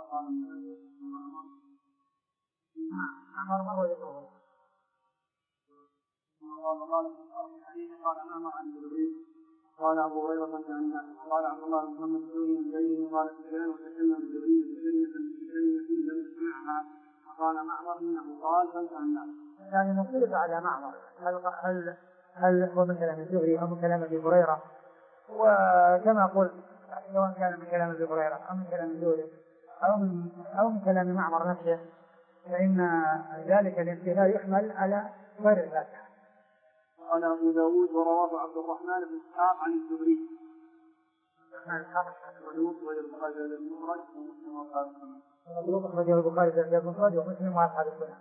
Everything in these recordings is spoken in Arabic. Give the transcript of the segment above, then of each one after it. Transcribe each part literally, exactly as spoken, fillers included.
معمر ما هو يقول قال معمر عن جبريل قال أبو هريرة قال عبد الله بن محمد بن زيد قال سفيان وتكلم جبريل بكلمة بكلمة لم يسمعها قال معمر إنه قال فانتهى الناس. يعني نختلف على معمر هل هل هل هو من كلام الزهري أو من كلام أبي هريرة، وكما قلت سواء كان من كلام أبي هريرة أو من كلام الزهري أو من أو من كلام معمر نفسه فإن ذلك الانتهاء يحمل على غير الفاتحة. قال أبو داود ورواه عبد الرحمن بن إسحاق عن الزهري. مطلوب أخرجه البخاري في المفرد ومسلم وأصحاب السنن.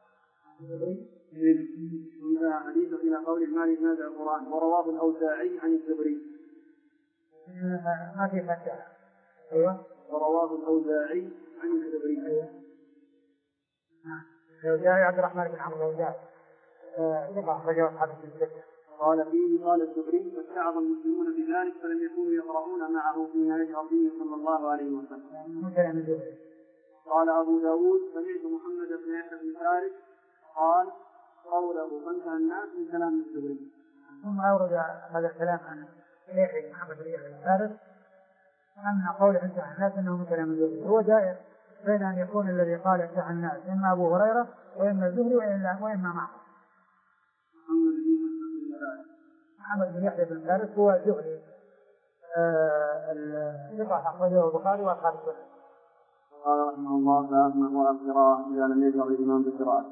إذا حديث إلى قول المالك هذا القرآن ورواه الأوزاعي عن الزهري. ما في فتح. أيوة. ورواه الأوزاعي عن الزهري. أيوة. الأوزاعي عبد الرحمن بن عمرو الأوزاعي. ثقة أخرجه أصحاب السنن. قال فيه قال الزهري فاستعظ المسلمون بذلك فلم يكونوا يقرؤون معه في نهج ربه صلى الله عليه وسلم. قال أبو داود سمعت محمد بن يحيى بن فارس قال قوله فانتهى الناس من كلام الزهري. ثم أورد هذا الكلام عن يحيى محمد بن يحيى بن فارس أن قوله انتهى الناس أنه من كلام الزهري هو دائر بين أن يكون الذي قال انتهى الناس إما أبو هريرة وإما الزهري وإما معه. محمد بن يحيى بن فارس هو الزهري الثقة أخرجه البخاري وأصحاب السنن. قال رحمه الله فأسمع وأقرأ إذا لم يجهر الإمام بالقراءة.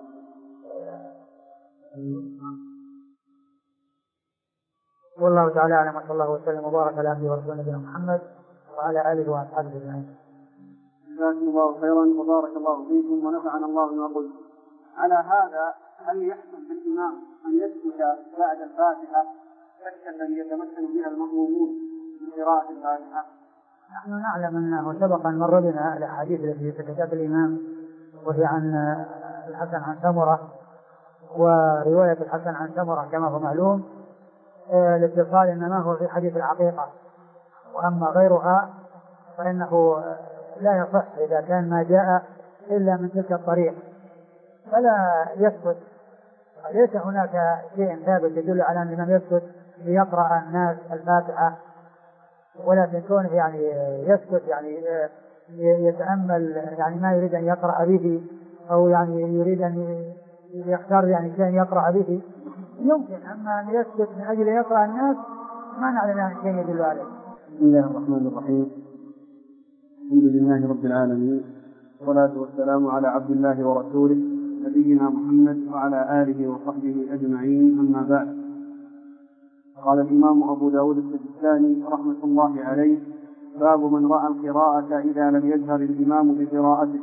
والله تعالى أعلم وصلى الله وسلم وبارك على عبده ورسوله نبينا محمد وعلى آله وأصحابه أجمعين. جزاكم الله خيرا وبارك الله فيكم ونفعنا الله بما قلت. على هذا هل يحسن بالإمام أن يسكت بعد الفاتحة سكتا يتمكن بها المأمومون من قراءة الفاتحة؟ نحن نعلم أنه سبق أن مر بنا الأحاديث التي في كتاب الإمام وهي عن الحسن عن سمرة ورواية الحسن عن سمرة كما هو معلوم الاتصال إنما هو في حديث العقيقة، وأما غيرها فإنه لا يصح إذا كان ما جاء إلا من تلك الطريق فلا يسكت. ليس هناك شيء ثابت يدل على أن الإمام يسكت ليقرأ الناس الفاتحة، ولكن كونه يعني يسكت يعني يتأمل يعني ما يريد أن يقرأ به أو يعني يريد أن يختار يعني شيء يقرأ به يمكن، أما أن يسكت من أجل يقرأ الناس ما نعلم يعني شيء يدل عليه. بسم الله الرحمن الرحيم. الحمد لله رب العالمين والصلاة والسلام على عبد الله ورسوله نبينا محمد وعلى آله وصحبه أجمعين، أما بعد. قال الإمام أبو داود السجستاني رحمة الله عليه: باب من رأى القراءة إذا لم يجهر الإمام بقراءته.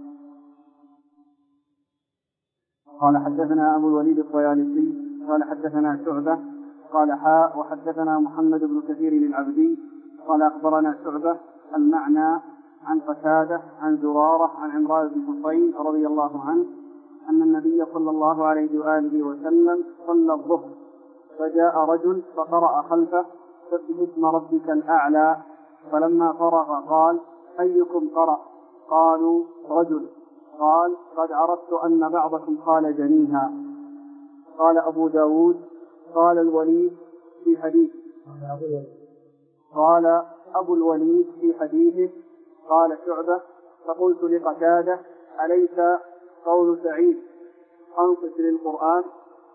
قال حدثنا أبو الوليد الطيالسي قال حدثنا شعبة قال حاء وحدثنا محمد بن كثير العبدي قال أخبرنا شعبة المعنى عن قتادة عن زرارة عن عمران بن حصين رضي الله عنه أن النبي صلى الله عليه وآله وسلم صلى الظهر فجاء رجل فقرأ خلفه سبح اسم ربك الأعلى، فلما فرغ قال: أيكم قرأ؟ قالوا: رجل. قال: قد عرفت أن بعضكم قال جنيها. قال أبو داود: قال الوليد في حديث قال أبو الوليد في حديثه قال شعبة: فقلت لقتادة: أليس قول سعيد أنصت للقرآن؟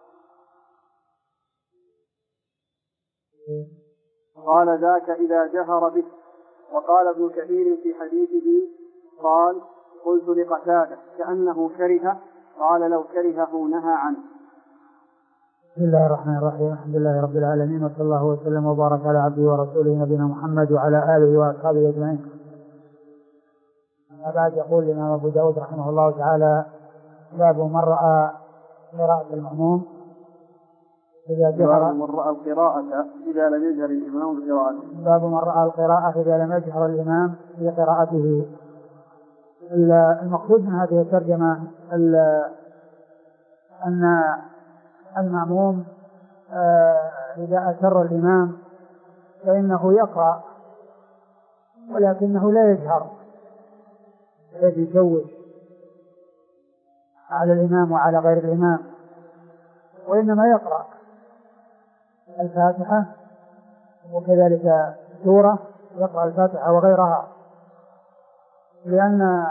قال: ذاك إذا جهر به. وقال ابن كثير في حديثه قال: قلت لقتادة كأنه كره، قال: لو كرهه نهى عنه. بسم الله الرحمن الرحيم. الحمد لله رب العالمين وصلى الله وسلم وبارك على عبده ورسوله نبينا محمد وعلى آله وأصحابه أجمعين. بعد يقول الإمام أبو داود رحمه الله تعالى: باب من رأى قراءة المأموم إذا جهر من رأى القراءة إذا لم يجهر الإمام بقراءته. باب من رأى القراءة إذا لم يجهر الإمام بقراءته. المقصود من هذه الترجمة أن المأموم إذا أسر الإمام فإنه يقرأ ولكنه لا يجهر، الذي يشوش على الإمام وعلى غير الإمام، وإنما يقرأ الفاتحة وكذلك سورة، يقرأ الفاتحة وغيرها، لأن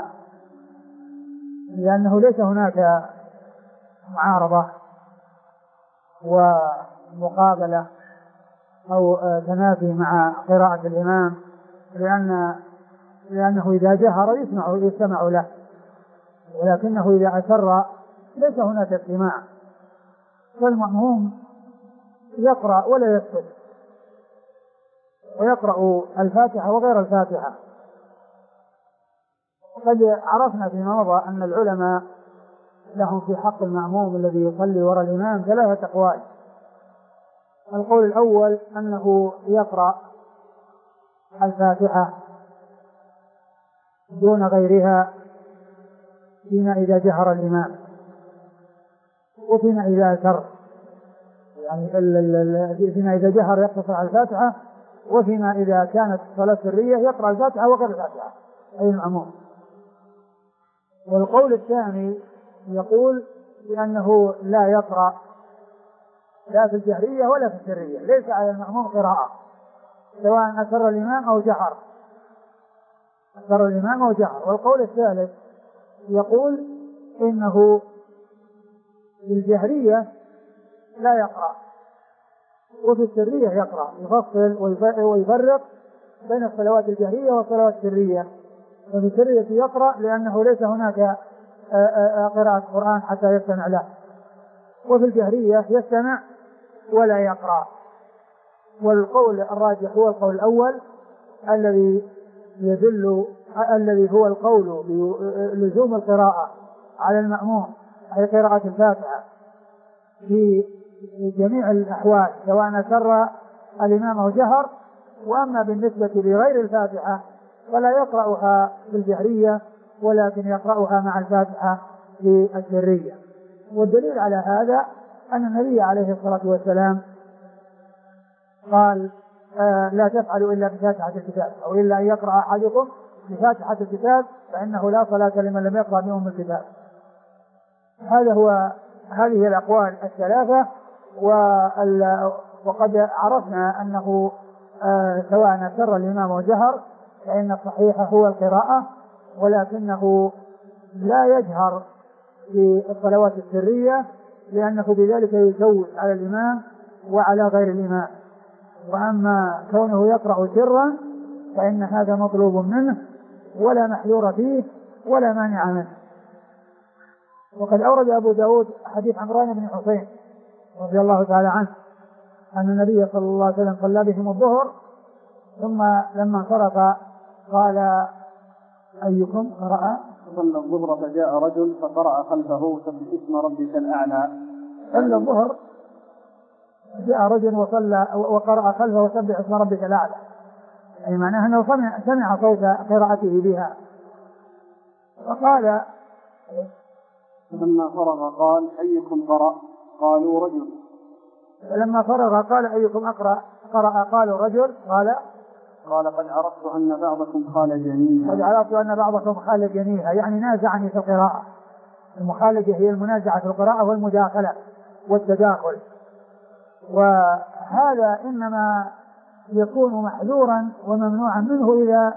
لأنه ليس هناك معارضة ومقابلة أو تنافي مع قراءة الإمام، لأن لأنه إذا جهر يسمع يستمع له، ولكنه إذا أسر ليس هناك استماع، فالمأموم يقرأ ولا يسكت، ويقرأ الفاتحة وغير الفاتحة. وقد عرفنا فيما مضى أن العلماء لهم في حق المأموم الذي يصلي وراء الإمام ثلاثة أقوال. القول الأول أنه يقرأ الفاتحة دون غيرها فيما إذا جهر الإمام، وفيما إذا أسر، يعني فيما إذا جهر يقتصر على الفاتحة، وفيما إذا كانت الصلاة سرية يقرأ الفاتحة وغير الفاتحة أي المأموم. والقول الثاني يقول بأنه لا يقرأ لا في الجهرية ولا في السرية، ليس على المأموم قراءة سواء أسر الإمام أو جهر، أسر الإمام أو جهر. والقول الثالث يقول إنه في الجهرية لا يقرأ، وفي السرية يقرأ، يفصل ويفرق بين الصلوات الجهرية والصلوات السرية. وفي السرية يقرأ لأنه ليس هناك قراءة قرآن حتى يستمع له، وفي الجهرية يستمع ولا يقرأ. والقول الراجح هو القول الأول الذي يدل الذي هو القول بلزوم القراءة على المأموم، أي قراءة الفاتحة في جميع الأحوال سواء أسر الإمام أو جهر. وأما بالنسبة لغير الفاتحة فلا يقرأها في الجهرية ولكن يقرأها مع الفاتحة في السرية. والدليل على هذا أن النبي عليه الصلاة والسلام قال آه لا تفعلوا إلا بفاتحة الكتاب، أو إلا أن يقرأ أحدكم بفاتحة الكتاب فإنه لا صلاة لمن لم يقرأ بأم الكتاب. هذا هو هذه الأقوال الثلاثة. وقد عرفنا أنه آه سواء أسر الإمام وجهر فإن الصحيح هو القراءة، ولكنه لا يجهر في الصلوات السرية لأنه بذلك يشوش على الإمام وعلى غير الإمام. وأما كونه يقرأ سرا فإن هذا مطلوب منه ولا محذور فيه ولا مانع منه. وقد أورد أبو داود حديث عمران بن حسين رضي الله تعالى عنه أن النبي صلى الله عليه وسلم صلى بهم الظهر، ثم لما انصرف قال أيكم قرأ صلى الظهر فجاء رجل فقرأ خلفه سبح اسم ربك الأعلى. صلى الظهر جاء رجل وصلى وقرأ خلفه وسبح اسم ربك الأعلى، يعني معناه أنه سمع, سمع صوت قراءته بها. فقال فلما فرغ قال أيكم قرأ؟ قالوا رجل. فلما فرغ قال أيكم أقرأ قرأ؟ قالوا رجل. قال قال قد عرفت أن بعضكم خال جنيها. قد عرفت أن بعضكم خال جنيها، يعني نازعني في القراءة. المخالجة هي المنازعة في القراءة والمداخلة والتداخل، وهذا إنما يكون محذورا وممنوعا منه إذا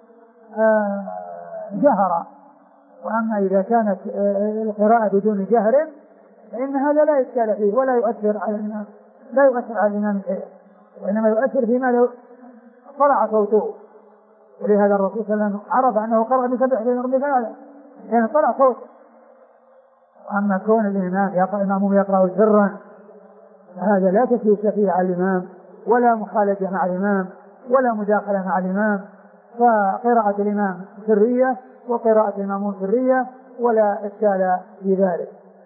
جهر. وأما إذا كانت القراءة بدون جهر فإن هذا لا إشكال فيه ولا يؤثر على الإمام، لا يؤثر على الإمام شيء، وإنما يؤثر فيما لو طلع صوته. ولهذا الرسول صلى الله عليه وسلم عرف أنه قرأ بسبح اسم ربك الأعلى يعني طلع صوته. أما كون الإمام يقرأ الإمام يقرأ سرا هذا لا تشويش فيه على الإمام ولا مخالجة مع الإمام ولا مداخلة مع الإمام، فقراءة الإمام سرية وقراءة الإمام سرية ولا إشكال في ذلك.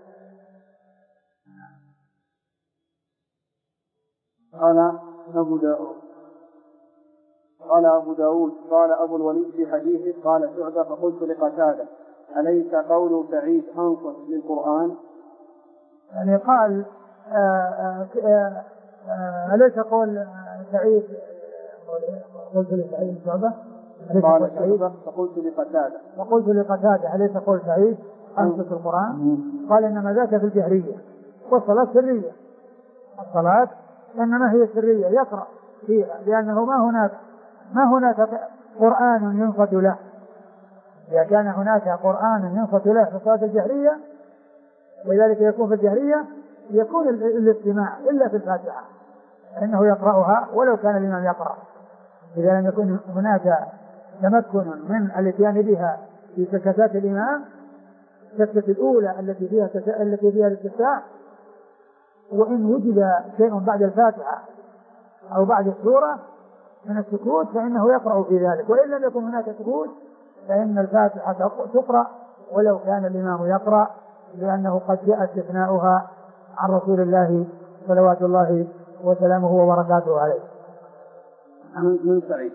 قال أبو داود قال أبو داود قال أبو الوليد في حديثه قال شعبة فقلت لقتادة أليس قول سعيد أنصت للقرآن؟ يعني قال آآ آآ أليس قول سعيد قلت لسعيد شعبة قال شعبة فقلت لقتادة فقلت لقتادة أليس قول سعيد أنصت القرآن؟ قال إنما ذاك في الجهرية، والصلاة سرية، الصلاة إنما هي سرية يقرأ فيها، لأنه ما هناك ما هناك قرآن ينصت له. إذا كان هناك قرآن ينصت له في الصلاة الجهرية ولذلك يكون في الجهرية يكون الاستماع إلا في الفاتحة، فإنه يقرأها ولو كان الإمام يقرأ. إذا لم يكن هناك تمكن من الاتيان بها في سكتات الإمام، السكتة الأولى التي فيها التي فيها الاستفتاح، وإن وجد شيء بعد الفاتحة أو بعد السورة من السكوت فإنه يقرأ في ذلك، وإن لم يكن هناك سكوت فإن الفاتحة تقرأ ولو كان الإمام يقرأ، لأنه قد جاء استثناؤها عن رسول الله صلوات الله وسلامه وبركاته عليه. من سعيد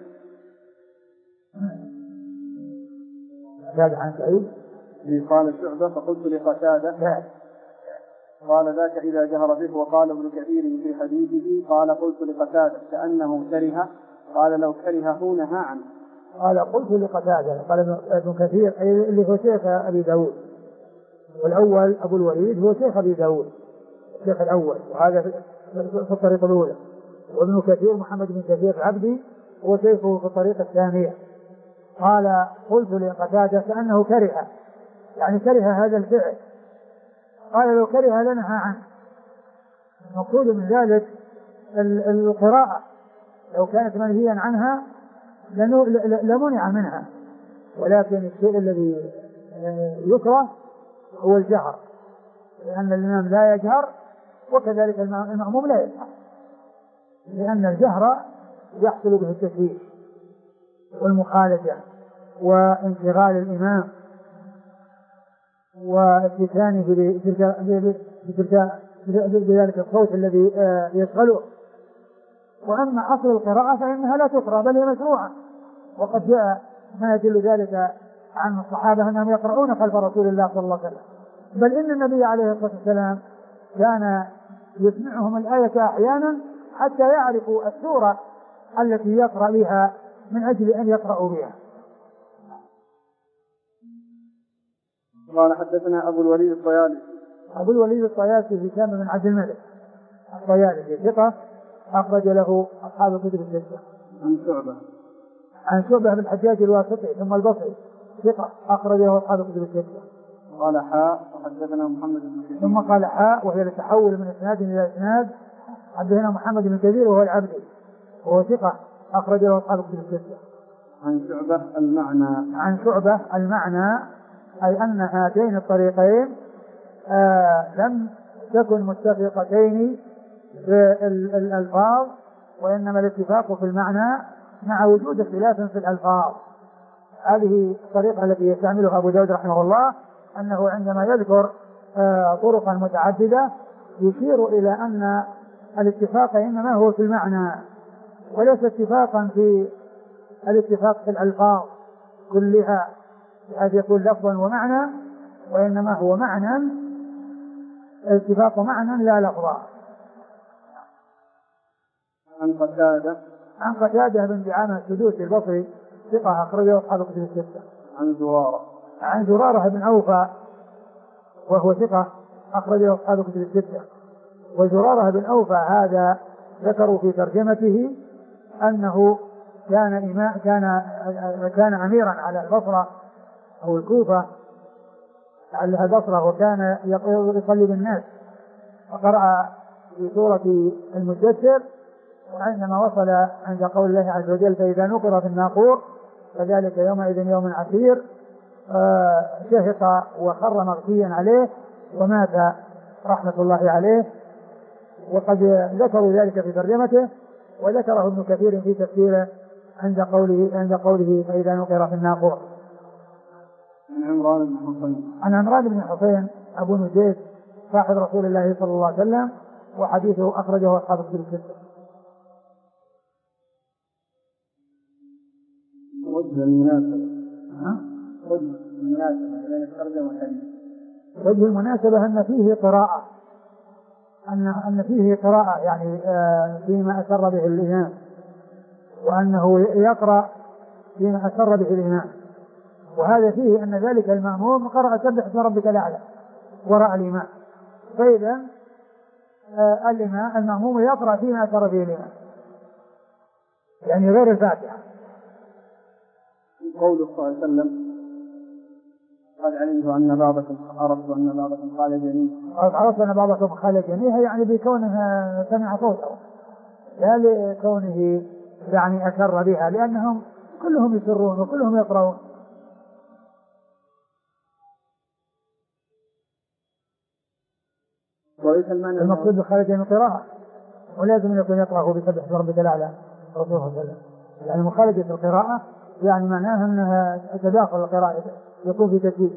زاد عن سعيد قال شعبة فقلت لقتادة قال ذاك إذا جهر به. وقال ابن كثير في حديثه قال قلت لقتادة كأنه كره، قال لو كرهه نهى عنه. قال قلت لقتادة، قال ابن كثير اللي هو شيخ أبي داود، والأول أبو الوليد هو شيخ أبي داود الشيخ الأول، وهذا في الطريقة الأولى، وابن كثير محمد بن كثير عبدي هو شيخه في الطريقة الثانية. قال قلت لقتادة كأنه كره، يعني كره هذا الفعل، قال لو كره لنهى عنه. المقصود من ذلك القراءة لو كانت منهيا عنها لمنع منها، ولكن الشيء الذي يكره هو الجهر، لأن الإمام لا يجهر وكذلك المأموم لا يجهر، لأن الجهر يحصل به التشويش والمخالجة وانشغال الإمام واستثانه بذلك الصوت الذي يشغله. وأما أصل القراءة فإنها لا تقرأ بل هي مشروعة، وقد جاء ما يدل ذلك عن الصحابة أنهم يقرؤون خلف رسول الله صلى الله عليه وسلم، بل إن النبي عليه الصلاة والسلام كان يسمعهم الآية أحيانا حتى يعرفوا السورة التي يقرأ بها من أجل أن يقرأوا بها. قال حدثنا أبو الوليد الطيالسي. أبو الوليد الطيالسي هشام بن عبد الملك الطيالسي ثقة أخرج له أصحاب الكتب الستة. عن شعبة عن شعبة بن الحجاج الواسطي ثم البصري ثقة أخرج له أصحاب الكتب الستة. قال حاء وحدثنا محمد بن كثير. ثم قال حاء وهي التحول من إسناد إلى إسناد. حدثنا محمد بن كثير وهو العبدي وهو ثقة أخرج له أصحاب الكتب الستة. عن شعبة المعنى. عن شعبة المعنى أي أن هاتين الطريقين آه لم تكن متفقتين في الألفاظ، وإنما الاتفاق في المعنى مع وجود اختلاف في الألفاظ. هذه الطريقة التي يستعملها أبو داود رحمه الله، أنه عندما يذكر آه طرقا متعددة يشير إلى أن الاتفاق إنما هو في المعنى وليس اتفاقا في الاتفاق في الألفاظ كلها بحيث يكون لفظا ومعنى، وإنما هو معنى الاتفاق معنى لا لفظا. عن قتادة. عن قتادة بن دعامة السدوسي البصري ثقة أخرجه أصحاب الكتب الستة. عن زرارة. عن زرارة بن أوفى وهو ثقة أخرجه أصحاب الكتب الستة. وزرارة بن أوفى هذا ذكروا في ترجمته أنه كان إمام كان كان أميرا على البصرة أو الكوفة على البصرة، وكان يصلي بالناس وقرأ في سورة المدثر، وعندما وصل عند قول الله عز وجل فإذا نقر في الناقور فذلك يومئذ يوم عسير شهق وخر مغشيا عليه ومات رحمة الله عليه. وقد ذكروا ذلك في ترجمته، وذكره ابن كثير في تفسيره عند قوله عند قوله فإذا نقر في الناقور. عن عمران بن حسين. عن عمران بن حسين أبو نجيد صاحب رسول الله صلى الله عليه وسلم، وحديثه أخرجه أصحاب الكتب الستة. وجه المناسبة. وجه المناسبة بين الترجمة والحديث. وجه المناسبة أن فيه قراءة أن أن فيه قراءة يعني فيما أسر به الإمام، وأنه يقرأ فيما أسر به الإمام، وهذا فيه أن ذلك المأموم قرأ سبح اسم ربك الأعلى وراء الإمام، فإذا آه الإمام المأموم يقرأ فيما أسر به الإمام، يعني غير الفاتحة. قوله صلى الله عليه وسلم قد علمت أن بعضكم عرفت أن بعضكم قال جنيه، عرفت أن بعضكم قال جنيه، يعني بكونه سمع صوته لا لكونه يعني أسر بها، لأنهم كلهم يسرون وكلهم يقرؤون. المقصود بخارج من القراءة، ولازم يكون يقرأه بسبح اسم ربك الأعلى رسول الله صلى الله عليه وسلم، يعني مخالجة القراءة يعني معناها أنها تداخل القراءة يكون في تسويق.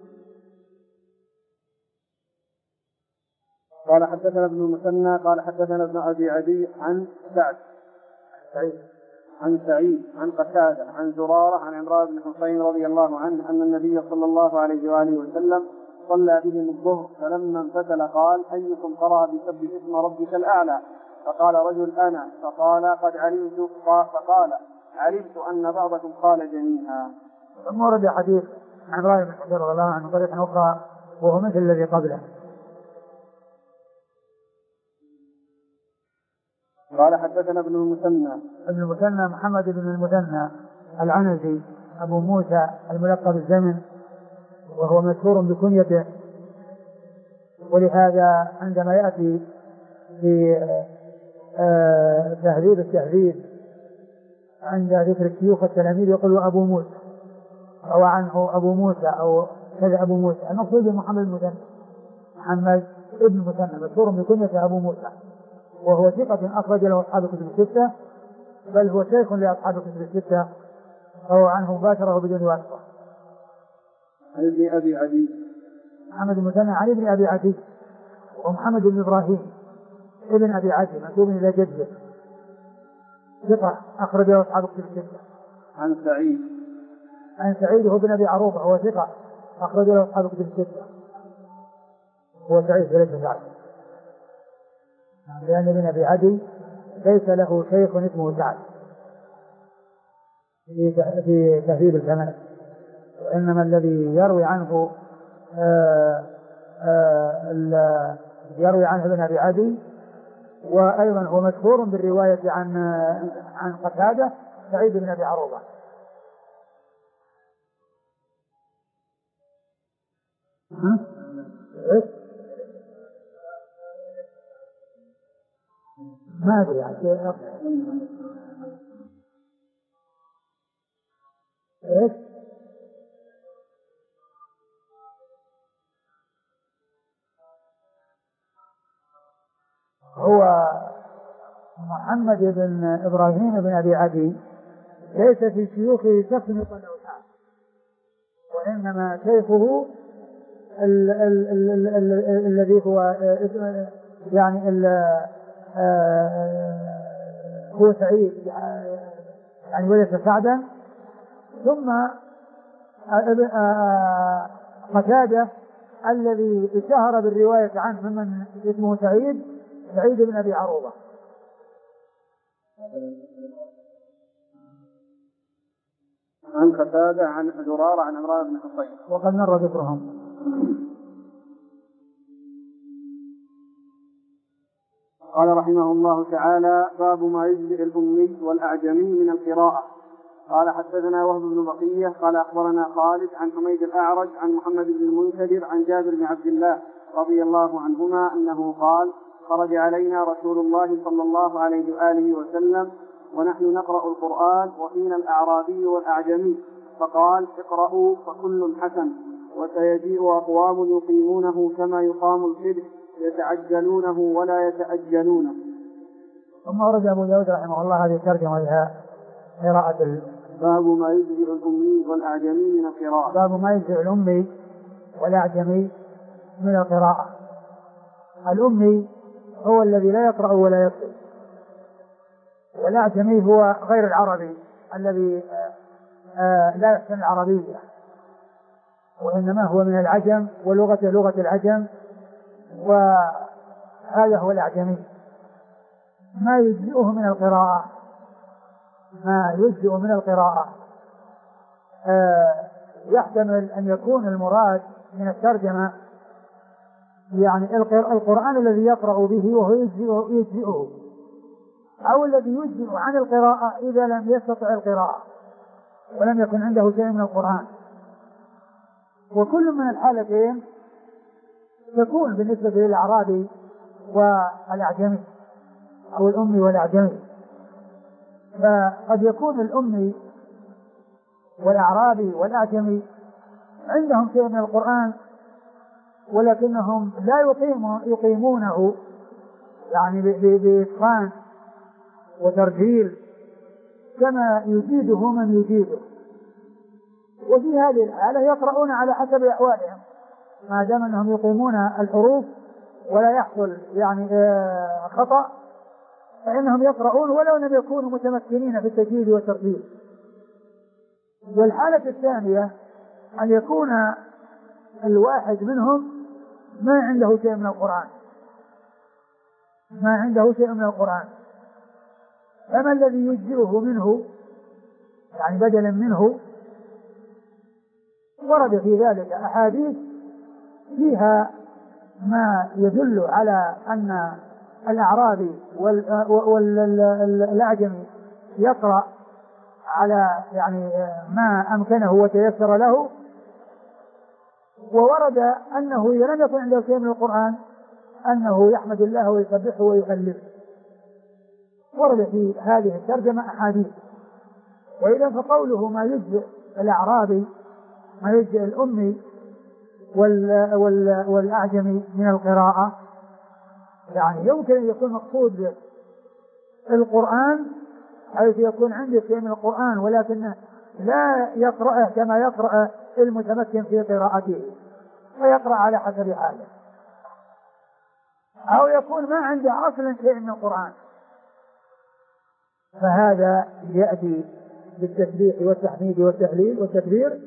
قال حدثنا ابن المثنى قال حدثنا ابن أبي عدي عن سعد سعيد عن سعيد عن قتادة عن زرارة عن عمران بن حسين رضي الله عنه أن النبي صلى الله عليه وآله وسلم صلى بهم الظهر، فلما انفتل قال أيكم قرأ بسبح اسم ربك الأعلى؟ فقال رجل أنا، فقال قد علمت، فقال علمت أن بعضكم قال جميعا. ثم ورد حديث عمران بن حسين رضي الله عنه طريقة أخرى وهو مثل الذي قبله. قال حدثنا ابن المثنى ابن المثنى محمد بن المثنى العنزي أبو موسى الملقب الزمن، وهو مشهور بكنيته، ولهذا عندما يأتي في تهذيب التهذيب عند ذكر الشيوخ التلاميذ يقول أبو موسى أو عنه أبو موسى أو كذا أبو موسى، المقصود محمد المثنى محمد ابن المثنى مشهور بكنيته أبو موسى، وهو ثقة أخرج له أصحاب الكتب الستة، بل هو شيخ لأصحاب الكتب الستة، فهو عنه مباشرة بدون واسطة. عن ابن أبي عدي محمد المثنى عن ابن أبي عدي، ومحمد بن إبراهيم ابن أبي عدي منسوب إلى جده، ثقة أخرج له أصحاب الكتب الستة. عن سعيد عن سعيد هو بن أبي عروبة، هو ثقة أخرج له أصحاب الكتب الستة، هو سعيد وليس سعد، لأن ابن أبي عدي ليس له شيخ اسمه سعد في تهذيب الكمال، وإنما الذي يروي عنه آآ آآ يروي عنه ابن أبي عدي، وأيضا هو مشهور بالرواية عن عن قتادة سعيد بن أبي عروبة. ما أدري يعني إيش هو محمد بن إبراهيم بن أبي عدي ليس في شيوخه شخص يقال له سعد، وإنما شيخه الذي هو يعني هو سعيد يعني وليس سعدا، ثم قتادة الذي اشتهر بالرواية عنه ممن اسمه سعيد سعيد بن أبي عروبة. عن قتادة عن زرارة عن عمران بن حسين وقد مر ذكرهم. قال رحمه الله تعالى: باب ما يجزئ الأمي والأعجمي من القراءة. قال حدثنا وهب بن بقية قال أخبرنا خالد عن حميد الأعرج عن محمد بن المنكدر عن جابر بن عبد الله رضي الله عنهما أنه قال: خرج علينا رسول الله صلى الله عليه وآله وسلم ونحن نقرأ القرآن وفينا الأعرابي والأعجمي، فقال: اقرأوا فكل حسن، وسيجيء أقوام يقيمونه كما يقام الفدح، يتعجلونه ولا يتأجلونه. ثم ورد أبو داود رحمه الله هذه الترجمة لها قراءة باب ما يجزئ الأمي والأعجمي من القراءة. باب ما يجزئ الأمي والأعجمي من القراءة. الأمي هو الذي لا يقرأ ولا يكتب، والأعجمي هو غير العربي الذي لا يحسن العربية، وإنما هو من العجم ولغته لغة العجم، وهذا هو الأعجمي. ما يجزئه من القراءة ما يجزئ من القراءة آه يحتمل أن يكون المراد من الترجمة يعني القرآن الذي يقرأ به وهو يجزئه، أو الذي يجزئ عن القراءة إذا لم يستطع القراءة ولم يكن عنده شيء من القرآن. وكل من الحالتين تكون بالنسبة للأعرابي والأعجمي أو الأمي والأعجمي. فقد يكون الأمي والأعرابي والأعجمي عندهم شيء من القرآن ولكنهم لا يقيمون يقيمونه يعني بإتقان وترجيل كما يجيده من يجيده. وفي هذه الحالة يقرؤون على حسب أحوالهم ما دام أنهم يقيمون الحروف ولا يحصل يعني خطأ، فإنهم يقرؤون ولو لم يكونوا متمكنين في التجويد والترتيب. والحالة الثانية أن يكون الواحد منهم ما عنده شيء من القرآن ما عنده شيء من القرآن فما الذي يجزئه منه يعني بدلا منه؟ ورد في ذلك أحاديث فيها ما يدل على أن الأعرابي والأعجمي يقرأ على يعني ما أمكنه وتيسر له، وورد أنه إذا لم يكن عنده شيء من القرآن أنه يحمد الله ويسبحه ويهلله. ورد في هذه الترجمة أحاديث. وإذا فقوله ما يجزئ الأعرابي ما يجزئ الأمي والأعجمي من القراءة يعني يمكن أن يكون مقصود القرآن حيث يكون عنده شيء من القرآن ولكنه لا يقرأه كما يقرأ المتمكن في قراءته ويقرأ على حسب حاله، أو يكون ما عنده أصلا شيء من القرآن فهذا يأتي بالتسبيح والتحميد والتهليل والتكبير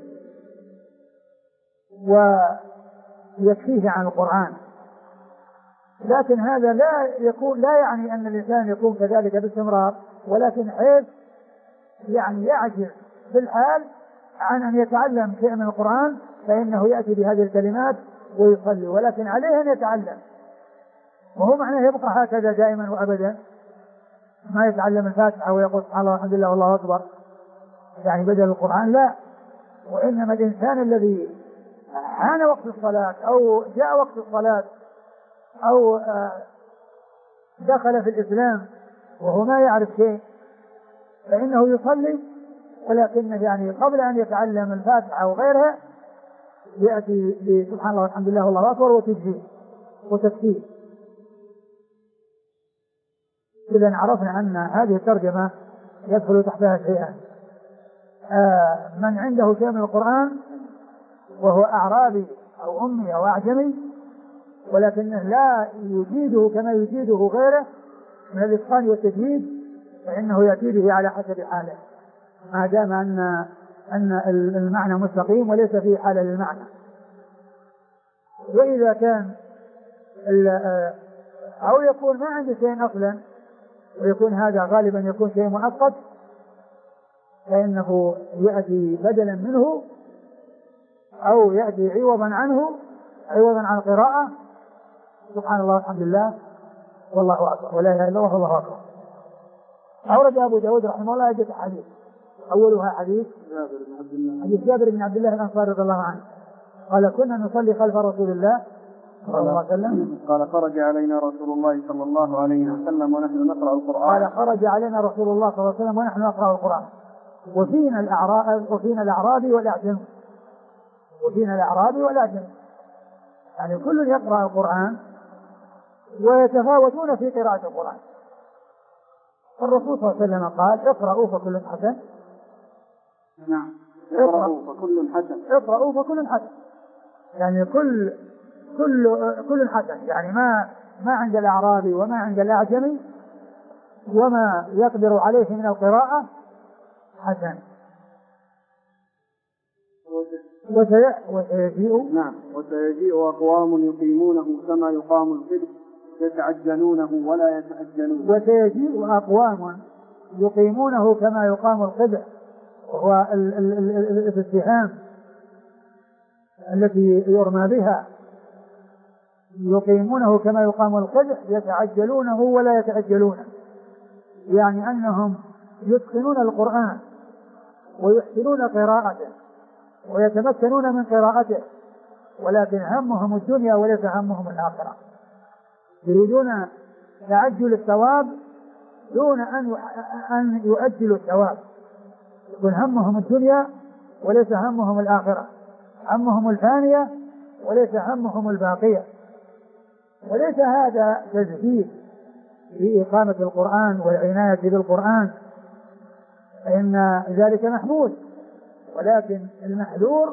ويكفيه عن القرآن. لكن هذا لا يكون لا يعني أن الإنسان يكون كذلك باستمرار، ولكن حيث يعني يعجز في الحال عن أن يتعلم شيء من القرآن فإنه يأتي بهذه الكلمات ويصلي، ولكن عليه أن يتعلم، وهو معناه يبقى هكذا دائما وأبدا ما يتعلم الفاتحة ويقول سبحان الله والحمد لله والله أكبر يعني بدل القرآن، لا. وإنما الإنسان الذي حان وقت الصلاة أو جاء وقت الصلاة أو دخل في الإسلام وهو ما يعرف شيء فإنه يصلي، ولكنه يعني قبل أن يتعلم الفاتحة وغيرها يأتي بسبحان الله والحمد لله والله أكبر وتجزيه وتكفيه. إذن عرفنا أن هذه الترجمة يدخل تحتها شيئان: آه من عنده شيء من القرآن وهو أعرابي أو أمي أو أعجمي ولكنه لا يجيده كما يجيده غيره من الإتقان والتجويد فإنه يأتي به على حسب حاله ما دام أن أن المعنى مستقيم وليس فيه حالة للمعنى. وإذا كان أو يكون ما عنده شيء أصلا ويكون هذا غالبا يكون شيء مؤقت فإنه يأتي بدلا منه أو يأتي عوضا عنه عوضا عن القراءة سبحان الله والحمد لله والله أكبر ولا إله إلا الله والله أكبر. أورد أبو داود رحمه الله عدة حديث، أولها حديث جابر بن عبد الله حديث جابر بن عبد الله الأنصاري رضي الله عنه قال: كنا نصلي خلف رسول الله صلى الله عليه وسلم قال: خرج علينا رسول الله صلى الله عليه وسلم ونحن نقرأ القرآن قال خرج علينا رسول الله صلى الله عليه وسلم ونحن نقرأ القرآن وفينا الأعراب وفينا الأعرابي والأعجمي وفينا الأعرابي والأعجمي يعني كل يقرأ القرآن ويتفاوتون في قراءة القرآن. الرسول صلى الله عليه وسلم قال: اقرأوا فكل حسن. نعم، اقرأوا فكل حسن. اقرأوا فكل حسن يعني كل كل كل حسن يعني ما ما عند الأعرابي وما عند الأعجمي وما يقدر عليه من القراءة حسن. وسيجيء نعم وسيجيء أقوام يقيمونه كما يقام القدر يتعجلونه ولا يتأجلون. وسيجيء أقوام يقيمونه كما يقام القدر وهو الاتهام التي يرمى بها، يقيمونه كما يقام القدح، يتعجلونه ولا يتعجلونه، يعني أنهم يتقنون القرآن ويحسنون قراءته ويتمكنون من قراءته، ولكن همهم الدنيا وليس همهم الآخرة، يريدون تعجل الثواب دون أن أن يؤجلوا الثواب، يكون همهم الدنيا وليس همهم الآخرة، همهم الفانية وليس همهم الباقية. وليس هذا تزهيد في إقامة القرآن والعناية بالقرآن، إن ذلك محمود، ولكن المحذور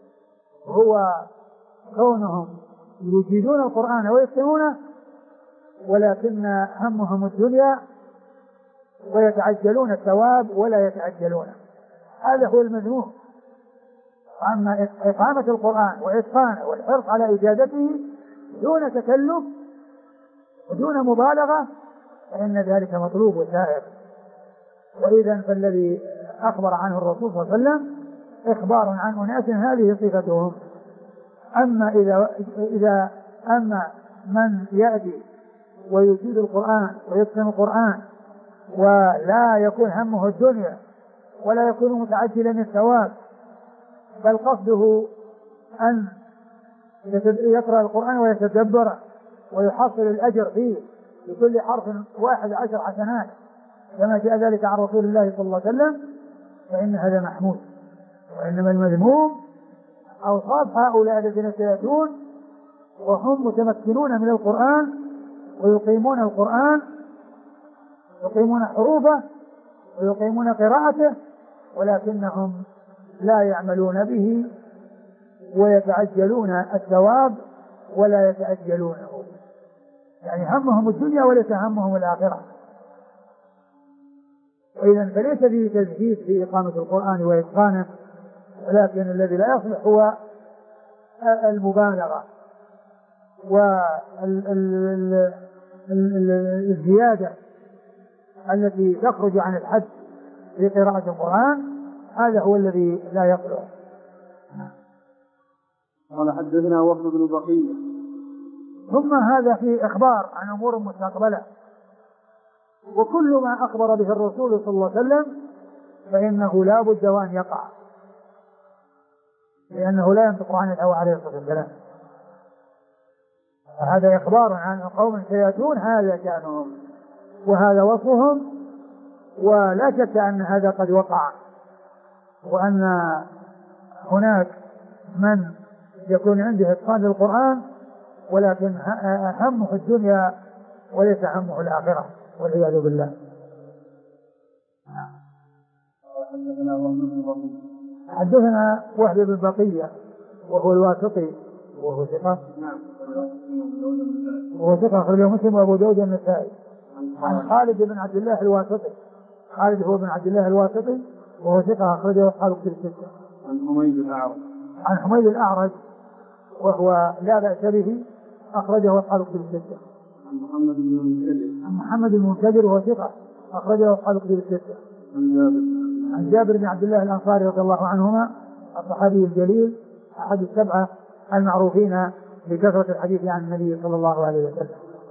هو كونهم يجيدون القرآن ويتقنونه ولكن همهم الدنيا ويتعجلون الثواب ولا يتعجلونه، هذا هو المذموم. أما إقامة القرآن وإتقانه والحرص على إجادته دون تكلف ودون مبالغة فإن ذلك مطلوب وسائر. وإذا فالذي أخبر عنه الرسول صلى الله عليه وسلم إخبار عن أناس هذه صفتهم. أما إذا, إذا أما من يأتي ويجيد القرآن ويتقن القرآن ولا يكون همه الدنيا ولا يكون متعجلا الثواب، بل قصده أن يقرأ القرآن ويتدبره ويحصل الأجر فيه لكل حرف واحد عشر حسنات كما جاء ذلك عن رسول الله صلى الله عليه وسلم، فإن هذا محمود. وإنما المذموم أوصاف هؤلاء الذين سيأتون وهم متمكنون من القرآن ويقيمون القرآن، يقيمون حروفه ويقيمون قراءته، ولكنهم لا يعملون به ويتعجلون الثواب ولا يتعجلونه، يعني همهم الدنيا وليس همهم الآخرة. وإذا فليس فيه تزهيد في إقامة القرآن وإتقانه، ولكن الذي لا يصلح هو المبالغة والزيادة التي تخرج عن الحد في قراءة القرآن، هذا هو الذي لا يصلح. قال حدثنا وفد بن بقية. ثم هذا في إخبار عن أمور مستقبلة، وكل ما أخبر به الرسول صلى الله عليه وسلم فإنه لا بد وأن يقع، لأنه لا ينطق عن الهوى عليه الصلاة والسلام. هذا إخبار عن قوم سيأتون هذا شأنهم وهذا وصفهم، ولا شك أن هذا قد وقع، وأن هناك من يكون عنده إتقان للقرآن ولكن همه الدنيا وليس همه الآخرة، والعياذ بالله. حدثنا وهب بن بقية وهو الواسطي وهو ثقة، وهو ثقة أخرجه مسلم وأبو داود النسائي. عن خالد بن عبد الله الواسطي، خالد هو بن عبد الله الواسطي وهو ثقة أخرجه أصحاب الكتب الستة. عن حميد الأعرج، عن حميد الأعرج وهو لا بأس به أخرجه أصحاب الكتب الستة. عن محمد بن المنكدر، عن محمد بن المنكدر وهو ثقة أخرجه أصحاب الكتب الستة. عن جابر عن جابر بن عبد الله الأنصاري رضي الله عنهما الصحابي الجليل أحد السبعة المعروفين بكثرة الحديث عن النبي صلى الله عليه وسلم.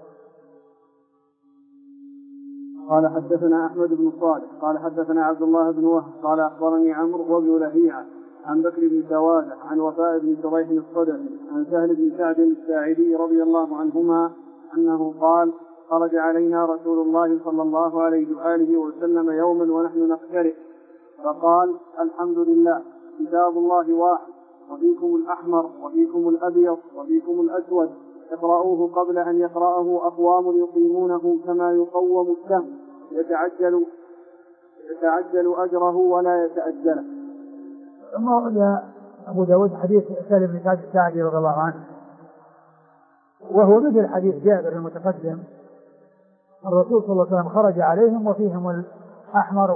قال حدثنا أحمد بن صالح قال حدثنا عبد الله بن وهب قال أخبرني عمرو وابن لهيعة عن بكر بن سوادة عن وفاء بن شريح الصدفي عن سهل بن سعد الساعدي رضي الله عنهما أنه قال: خرج علينا رسول الله صلى الله عليه وآله وسلم يوما ونحن نقترئ فقال: الحمد لله، كتاب الله واحد، وفيكم الأحمر وفيكم الأبيض وفيكم الأسود، اقرأوه قبل أن يقرأه أقوام يقيمونه كما يقوم السهم، يتعجل يتعجل أجره ولا يتأجله. ثم ورد أبو داود حديث سهل بن سعد الساعدي رضي الله عنه، وهو مثل حديث جابر المتقدم. الرسول صلى الله عليه وسلم خرج عليهم وفيهم الأحمر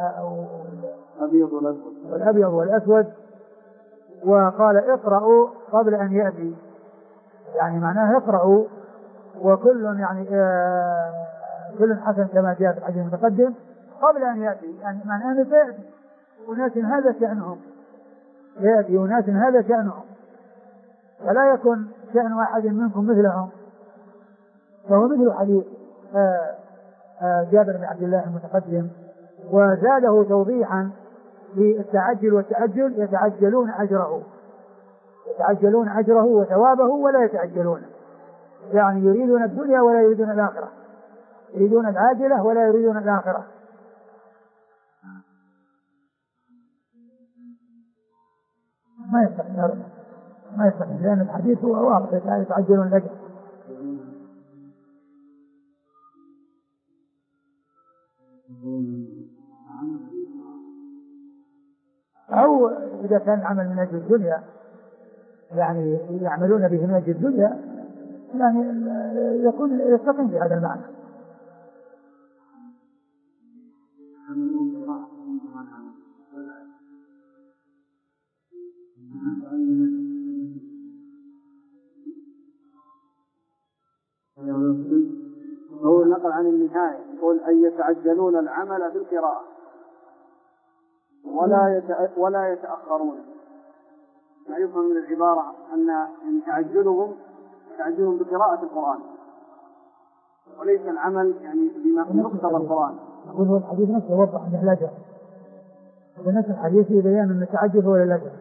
والأبيض والأسود، وقال: اقرأوا قبل أن يأتي، يعني معناه اقرأوا، وكل يعني آه كل حسن كما جاء في الحديث المتقدم قبل أن يأتي، يعني معناه أنه سيأتي، أناس هذا شأنهم، يأتي أناس هذا شأنهم، فلا يكن شأن أحد منكم مثلهم. فهو مثل حديث آآ آآ جابر بن عبد الله المتقدم، وزاده توضيحا للتعجل والتأجل: يتعجلون أجره، يتعجلون أجره وثوابه ولا يتعجلون، يعني يريدون الدنيا ولا يريدون الآخرة، يريدون العاجلة ولا يريدون الآخرة. ما يستحق ما يستحق لأن الحديث هو واضح: يتعجلون الأجر. أو إذا كان عمل من أجل الدنيا، يعني يعملون به من أجل الدنيا، يعني يكون يستقيم في هذا المعنى. هو نقل عن النهاية يقول أن يتعجلون العمل بالقراءة ولا يتأ... ولا يتأخرون. ما يفهم من العبارة أن يعني تعجلهم تعجلهم بقراءة القرآن وليس العمل يعني بما مقتضى القرآن. أقول هو الحديث نفسه وضح أن الأجر، ونفس الحديث في بيان أن التعجل هو الأجر.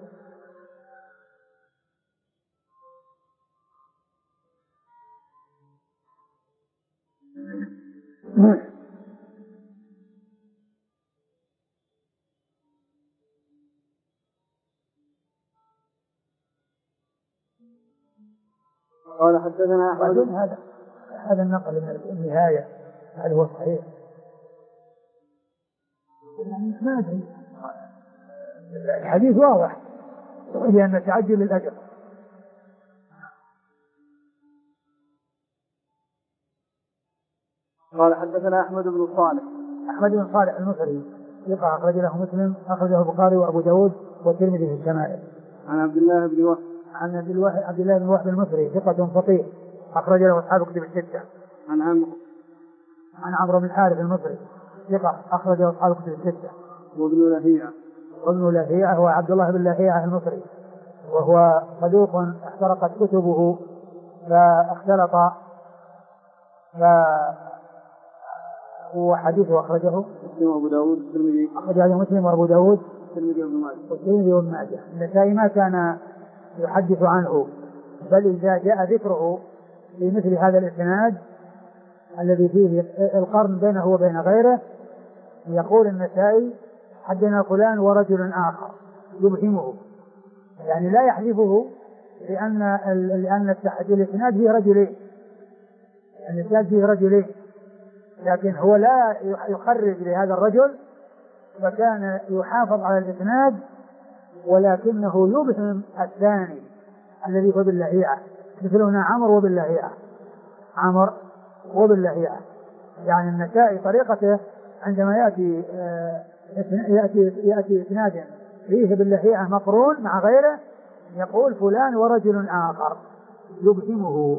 قال حدثنا أحمد. هذا هذا النقل من النهاية هل هو صحيح؟ يعني ما أدري، الحديث واضح لأن تعجل الأجر. قال حدثنا أحمد بن صالح. أحمد بن صالح المصري ثقة أخرج له مسلم، أخرجه البخاري وأبو داود والترمذي في الشمائل. عن عبد الله بن وهب. عن عبد الله بن وهب المصري ثقة فقيه أخرج له أصحاب كتب الستة. عن عمرو عن عمرو بن الحارث المصري ثقة أخرج له أصحاب كتب الستة. وابن لهيعة. وابن لهيعة هو عبد الله بن لهيعة المصري، وهو صدوق احترقت كتبه فاختلط، وحديثه أخرجه مسلم وأبو داود الترمذي. أخرجه مسلم وأبو داود الترمذي وابن ماجه. والترمذي وابن ماجه. النسائي ما كان يحدث عنه، بل إذا جاء ذكره في مثل هذا الإسناد الذي فيه القرن بينه وبين غيره يقول النسائي: حدثنا فلان ورجل آخر، يبهمه، يعني لا يحذفه، لأن لأن الإسناد فيه رجلين، الإسناد فيه رجلين، لكن هو لا يخرج لهذا الرجل، فكان يحافظ على الإسناد ولكنه يبهم الثاني الذي هو باللهيعة، مثلنا عمر وباللهيعة، عمر وباللهيعة. يعني النسائي طريقته عندما يأتي يأتي يأتي إسناد فيه باللهيعة مقرون مع غيره يقول فلان ورجل آخر، يبهمه.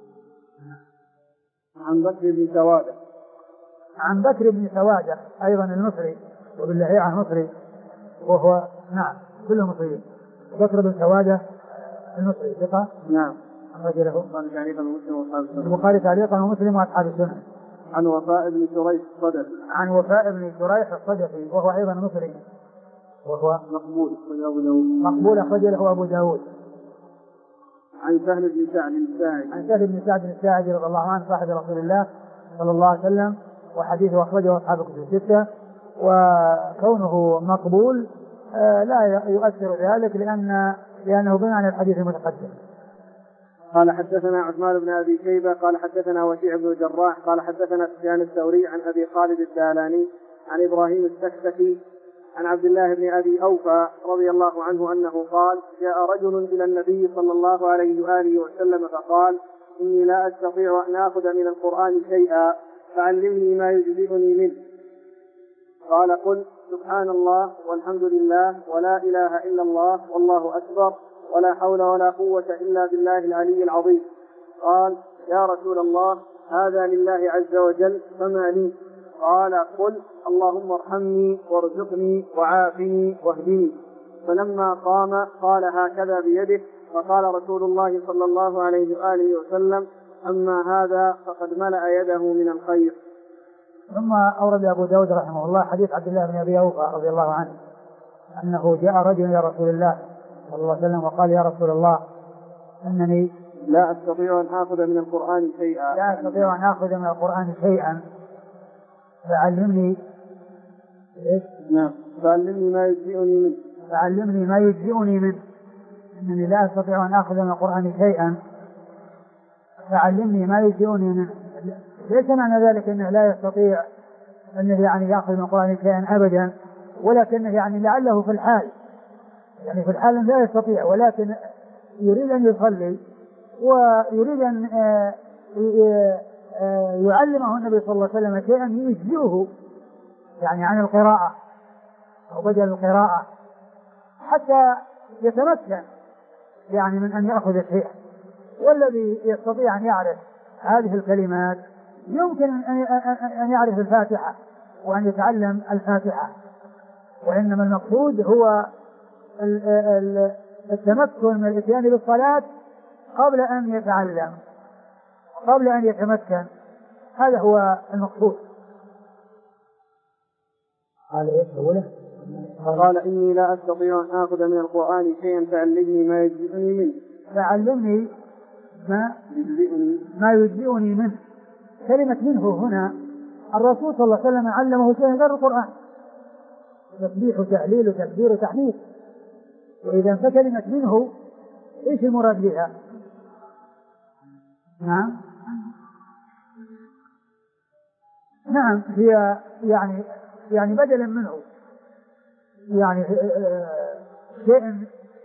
عن بكر بن سوادة. عن بكر بن سوادة أيضا المصري وباللهيعة المصري، وهو نعم كله مصري. بكر بن سوادة المصري ثقة. نعم. أخرج له البخاري تعليقا ومسلم وأصحاب السنن. عن وفاء بن شريح الصدفي. عن وفاء بن شريح الصدفي وهو أيضا مصري، وهو مقبول أخرج أبو داود. مقبول أخرج له أبو داود. عن سهل بن سعد الساعدي. عن سهل بن سعد الساعدي رضي الله عنه صاحب رسول الله صلى الله عليه وسلم، وحديثه أخرجه أصحاب الكتب الستة. وكونه مقبول آه لا يؤثر ذلك لأن لأنه بمعنى الحديث المتقدم. قال حدثنا عثمان بن أبي شيبة قال حدثنا وكيع بن الجراح قال حدثنا سفيان الثوري عن أبي خالد الدالاني عن إبراهيم السكسكي عن عبد الله بن أبي أوفى رضي الله عنه أنه قال: جاء رجل إلى النبي صلى الله عليه وآله وسلم فقال: إني لا أستطيع أن آخذ من القرآن شيئا فعلمني ما يجزئني منه. قال: قل سبحان الله والحمد لله ولا إله إلا الله والله أكبر ولا حول ولا قوة إلا بالله العلي العظيم. قال: يا رسول الله هذا لله عز وجل فما لي؟ قال قل اللهم ارحمني وارزقني وعافني واهدني. فلما قام قال هكذا بيده، فقال رسول الله صلى الله عليه وآله وسلم أما هذا فقد ملأ يده من الخير. ثم أورد أبو داود رحمه الله حديث عبد الله بن أبي أوفى رضي الله عنه أنه جاء رجل إلى رسول الله صلى الله عليه وسلم وقال يا رسول الله أنني لا أستطيع أن آخذ من القرآن شيئا لا أستطيع أن آخذ من القرآن شيئا فعلمني نعم فعلمني ما يجزئني منه فعلمني ما يجزئني منه أنني لا أستطيع أن آخذ من القرآن شيئا فعلمني ما يجزئني منه. ليس معنى ذلك أنه لا يستطيع أنه يعني يأخذ من القرآن شيئا أبدا، ولكنه يعني لعله في الحال يعني في الحال لا يستطيع، ولكن يريد أن يصلي ويريد أن يعلمه النبي صلى الله عليه وسلم شيئا يجزئه يعني عن القراءة أو بدل القراءة حتى يتمكن يعني من أن يأخذ شيئا. والذي يستطيع أن يعرف هذه الكلمات يمكن أن يعرف الفاتحة وأن يتعلم الفاتحة، وإنما المقصود هو التمكن من الاتيان بالصلاة قبل أن يتعلم قبل أن يتمكن، هذا هو المقصود. قال إيش أوله؟ قال إني لا أستطيع أن آخذ من القرآن شيئا فعلمني ما يجزئني منه فعلمني ما يجزئني ما يجزئني منه. كلمة منه هنا الرسول صلى الله عليه وسلم علمه شيئا غير القرآن، تسبيح وتهليل وتكبير وتحميد، وإذا فكلمة منه إيش المراد بها؟ نعم نعم هي يعني يعني بدلا منه، يعني شيء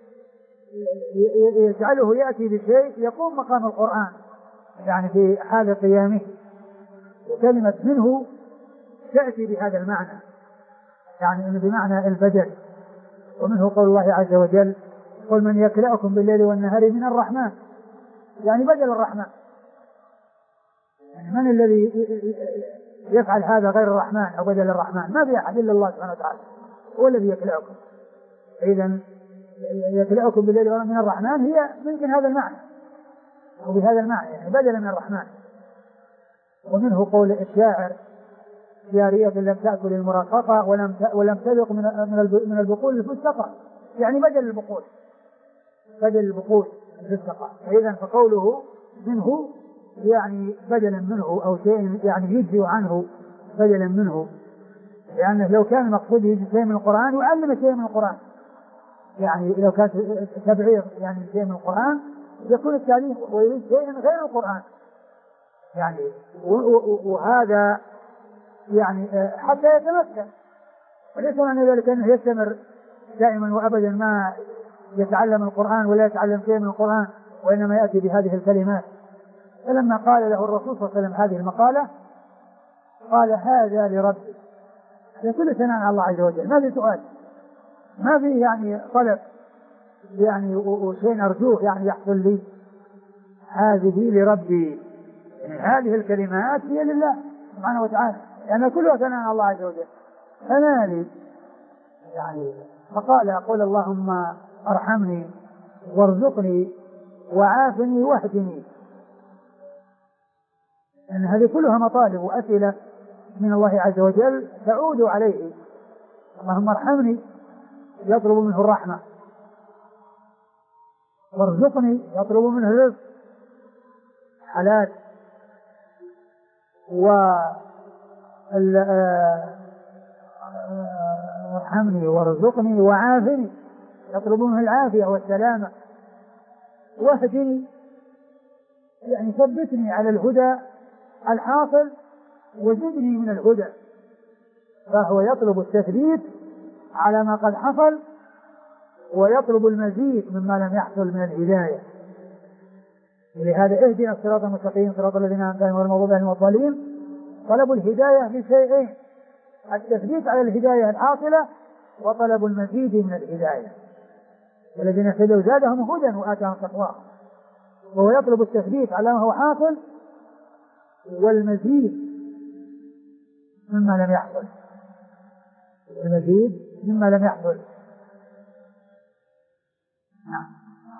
يجعله يأتي بشيء يقوم مقام القرآن يعني في حال قيامه، وكلمة منه تأتي بهذا المعنى يعني بمعنى البدل. ومنه قول الله عز وجل قل من يكلأكم بالليل والنهار من الرحمن، يعني بدل الرحمن، يعني من الذي يفعل هذا غير الرحمن أو بدل الرحمن؟ ما في أحد إلا الله سبحانه وتعالى هو الذي يكلأكم. إذن يكلأكم بالليل والنهار من الرحمن هي ممكن هذا المعنى أو بهذا المعنى يعني بدل من الرحمن. ومنه قول الشاعر جارية لم تأكل المرققة ولم ولم تذق من من البقول الفستقة، يعني بدل البقول بدل البقول الفستقة. فإذا فقوله منه يعني بدلا منه أو شيء يعني يجزي عنه بدلا منه، لأنه لو كان المقصود يجزي شيء من القرآن يعلم شيء من القرآن، يعني لو كان تبعير يعني شيء من القرآن يكون التعليم ويريد شيء غير القرآن يعني، وهذا يعني حتى يتمكن. وليس معنى ذلك أنه يستمر دائما وأبدا ما يتعلم القرآن ولا يتعلم شيء من القرآن، وإنما يأتي بهذه الكلمات. فلما قال له الرسول صلى الله عليه وسلم هذه المقالة قال هذا لربي، لكل ثناء على الله عز وجل، ما في سؤال ما في يعني طلب يعني وشيء أرجوه يعني يحصل لي، هذه لربي، يعني هذه الكلمات هي لله سبحانه وتعالى يعني كلها ثناء على الله عز وجل. فما لي يعني فقال أقول اللهم ارحمني وارزقني وعافني واهدني، أن هذه كلها مطالب وأسئلة من الله عز وجل تعود عليه. اللهم ارحمني يطلب منه الرحمة، وارزقني يطلب منه الرزق حلال، وارحمني وارزقني وعافني يطلب منه العافية والسلامة، واهدني يعني ثبتني على الهدى الحاصل وزدني من الهدى، فهو يطلب التثبيت على ما قد حصل ويطلب المزيد مما لم يحصل من الهداية. ولهذا اهدنا الصراط المستقيم صراط الذين أنعمت عليهم غير المغضوب عليهم ولا الضالين. طلب الهداية لشيئين: التثبيت على الهداية الحاصلة وطلب المزيد من الهداية. الذين اهتدوا زادهم هدى وآتاهم تقواهم، وهو يطلب التثبيت على ما هو حاصل والمزيد مما لم يحصل، المزيد مما لم يحصل. نعم.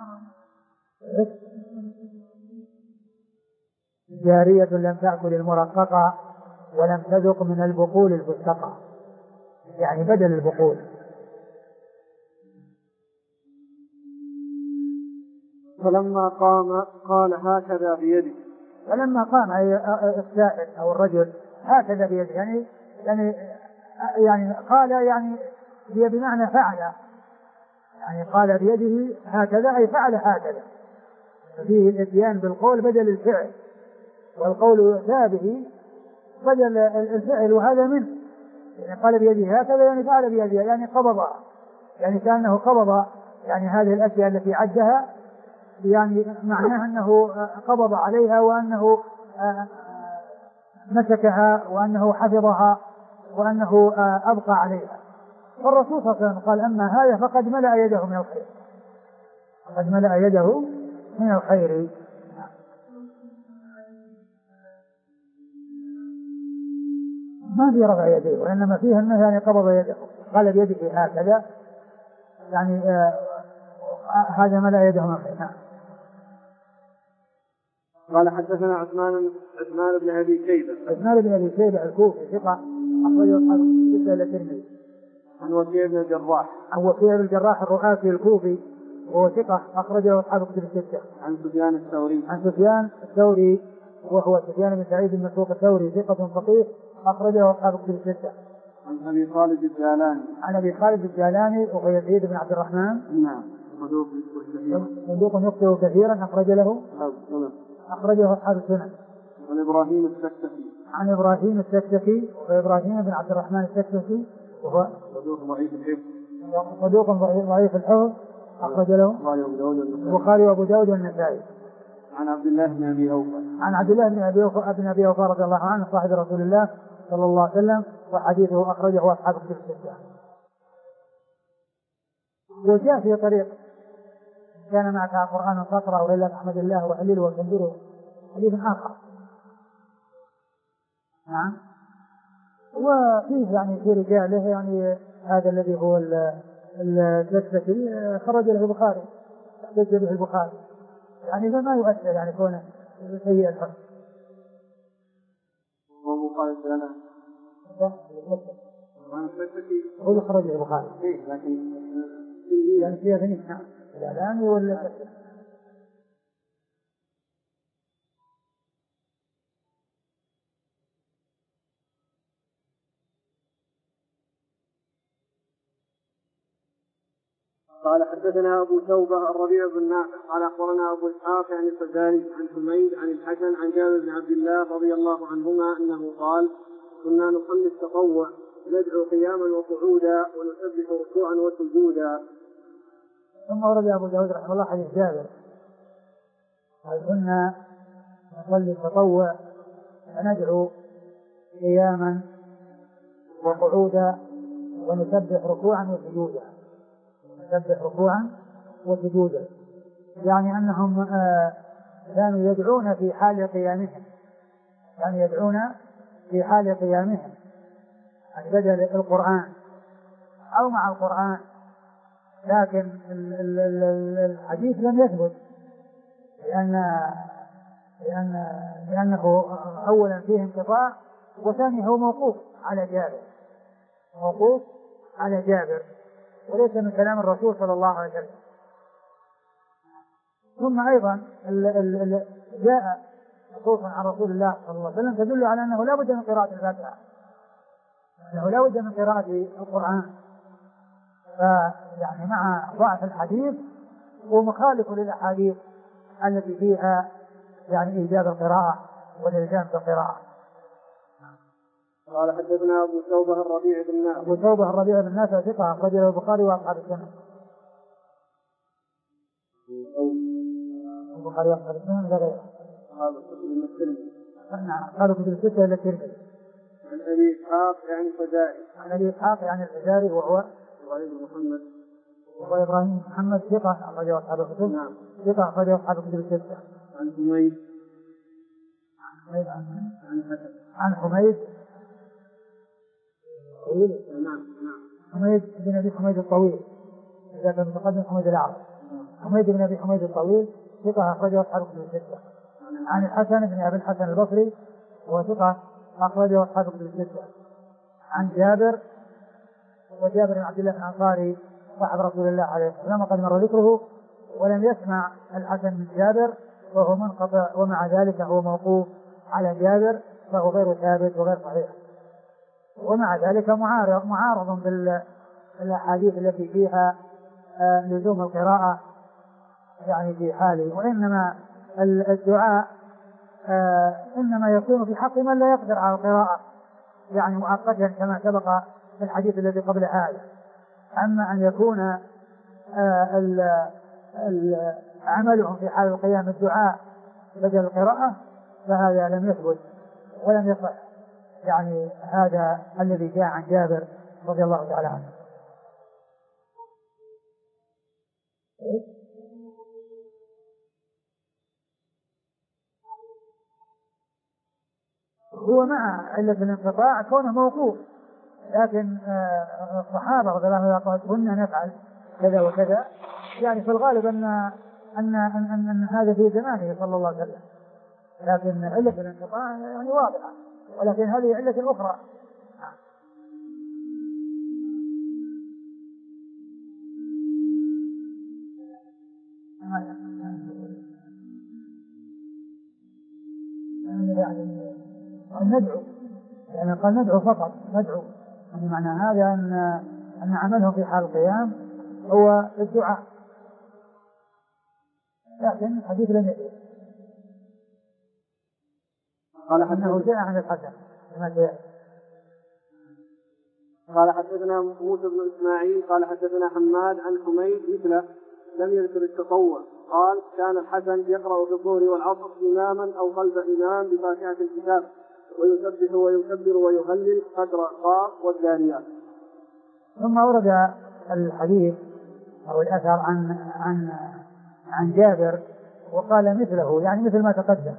جارية لم تأكل المرققة ولم تذق من البقول الفستقة، يعني بدل البقول. فلما قام قال هكذا بيده. فلما قام أي السائل أو الرجل هكذا بيده، يعني يعني يعني قال يعني هي بمعنى فعل، يعني قال بيده هكذا أي فعل هكذا، فيه الاتيان بالقول بدل الفعل، والقول يؤتى به بدل الفعل، وهذا منه. يعني قال بيده هكذا يعني فعل بيده، يعني قبضها، يعني كأنه قبض يعني هذه الأشياء التي عدها، يعني معناه أنه قبض عليها وأنه مسكها وأنه حفظها وأنه أبقى عليها. فالرسول صلى الله عليه وسلم قال أما هذا فقد ملأ يده من الخير، فقد ملأ يده من الخير. ما في رفع يديه، وإنما فيه أنه يعني قبض يده، قال بيده هكذا يعني آه هذا ملأ يده من الخير. قال حدثنا عثمان عثمان بن ابي شيبه عثمان بن ابي شيبه الكوفي ثقه اخرجه اصحاب السته الى الترمذي. عن وكيع بن الجراح عن وكيع بن الجراح الرؤاسي الكوفي وهو ثقه اخرجه اصحاب الكتب السته. عن سفيان الثوري عن سفيان الثوري وهو سفيان بن سعيد بن مسروق الثوري ثقه فقيه اخرجه اصحاب الكتب السته. عن ابي خالد الجيلاني عن ابي خالد الجيلاني وهو يزيد بن عبد الرحمن. نعم. صدوق صدوق يخطئ كثيرا اخرج له أخرجه أصحاب السنن. عن إبراهيم السكسكي عن إبراهيم السكسكي وإبراهيم بن عبد الرحمن السكسكي وهو صدوق ضعيف الحفظ صدوق ضعيف الحفظ أخرج له البخاري وأبو داود والنسائي. عن عبد الله بن أبي أوفى عن عبد الله بن أبي أوفى بن أبي أوفى رضي الله عنه صاحب رسول الله صلى الله عليه وسلم، وحديثه أخرجه أصحاب الكتب الستة. وجاء في طريق كان معك قرآن فاقرأ وإلا تحمد الله وحلله وكبره، حديث آخر. نعم. وفيه يعني في رجاله يعني هذا الذي هو السكسكي خرج له البخاري، احتج به البخاري، يعني فما يؤثر يعني كونه سيء الحفظ. ومقال لنا هو خرج له البخاري لكن يعني فيها ثنين. نعم. الإعلامي ولا قال حدثنا أبو توبة الربيع بن نافع قال أخبرنا أبو إسحاق عن الفزاري عن حميد عن الحسن عن جابر بن عبد الله رضي الله عنهما أنه قال كنا نصلي التطوع ندعو قياما وقعودا ونسبح ركوعا وسجودا. ثم ورد أبو داود رحمه الله حديث جابر قال كنا نصلي التطوع وندعو قياما وقعودا ونسبح ركوعا وسجودا، نسبح ركوعا وسجودا، يعني أنهم آه كانوا يدعون في حال قيامهم، يعني يدعون في حال قيامهم عن بدل القرآن أو مع القرآن، لكن الحديث لم يثبت لأن لأن لأنه أولا فيه انقطاع، وثاني هو موقوف على جابر، موقوف على جابر وليس من كلام الرسول صلى الله عليه وسلم. ثم أيضا ال ال ال جاء نصوص عن رسول الله صلى الله عليه وسلم تدل على أنه لا بد من قراءة الفاتحة، أنه لا بد من قراءة القرآن، فيعني مع ضعف الحديث ومخالف للأحاديث التي فيها يعني إيجاب القراءة والإلزام بالقراءة. قال حدثنا أبو توبة الربيع بن نافع أبو توبة الربيع بن نافع ثقة أخرجه البخاري وأصحاب السنن. البخاري وأصحاب السنن غيره. هذا من الترمذي. نعم. قالوا كتب الستة إلى الترمذي. عن أبي إسحاق يعني الفزاري. عن أبي إسحاق يعني الفزاري وهو إبراهيم بن محمد. وهو إبراهيم بن محمد ثقة أخرجه أصحاب الكتب. نعم. ثقة أخرجه أصحاب الكتب الستة. عن حميد. عن حميد عن عن حميد طويل. نعم نعم. حميد بن أبي حميد الطويل، إذا كان متقدم حميد الأعرج. حميد بن أبي حميد الطويل ثقة أخرجه أصحاب كتب الستة. عن الحسن بن أبي الحسن البصري وهو ثقة أخرجه أصحاب كتب الستة. عن جابر، وجابر بن عبد الله الأنصاري صاحب رسول الله عليه الصلاة والسلام وقد مر ذكره، ولم يسمع الحسن من جابر وهو منقطع، ومع ذلك هو موقوف على جابر فهو غير ثابت وغير صحيح. ومع ذلك معارض معارض بالأحاديث التي فيها آه لزوم القراءة يعني في حاله، وإنما الدعاء آه إنما يكون في حق من لا يقدر على القراءة يعني مؤقتا كما سبق في الحديث الذي قبل هذا. أما أن يكون آه عملهم في حال القيام الدعاء بدل القراءة فهذا لم يثبت ولم يصح، يعني هذا الذي جاء عن جابر رضي الله تعالى عنه. هو مع علة الانقطاع كونه موقوف، لكن الصحابة رضي الله عنهم قالوا كنا نفعل كذا وكذا، يعني في الغالب أن أن أن, أن, أن هذا في زمانه صلى الله عليه وسلم، لكن علة الانقطاع يعني واضحة، ولكن هذه علة أخرى. يعني ندعو، يعني قال ندعو فقط، ندعو، يعني معنى هذا أن أن عملهم في حال القيام هو الدعاء، لكن الحديث لم يدعو. قال أنه جاء عن الحسن كما جاء. قال حدثنا موسى بن إسماعيل قال حدثنا حماد عن حميد مثله لم يذكر التطوع. قال كان الحسن يقرأ في الظهر والعصر إماما أو خلف إمام بفاتحة الكتاب ويسبح ويكبر ويهلل قدر القاف والذاريات. ثم ورد الحديث أو الأثر عن عن عن جابر وقال مثله، يعني مثل ما تقدم،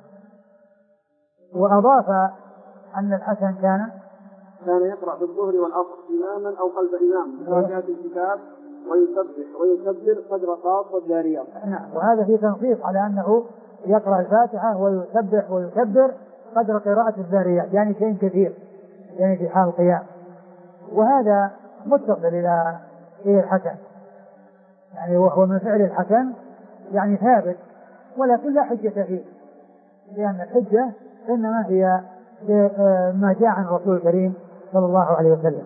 وأضاف أن الحسن كان كان يقرأ في الظهر والعصر إماما أو خلف إمام بفاتحة الكتاب ويسبح ويكبر قدر القاف والذاريات. نعم، وهذا في تنصيص على أنه يقرأ الفاتحة ويسبح ويكبر قدر قراءة الذاريات، يعني شيء كثير يعني في حال القيام، وهذا متصل إلى إلى الحسن، يعني وهو من فعل الحسن يعني ثابت، ولكن لا حجة فيه، لأن الحجة إنما هي ما جاء عن الرسول الكريم صلى الله عليه وسلم.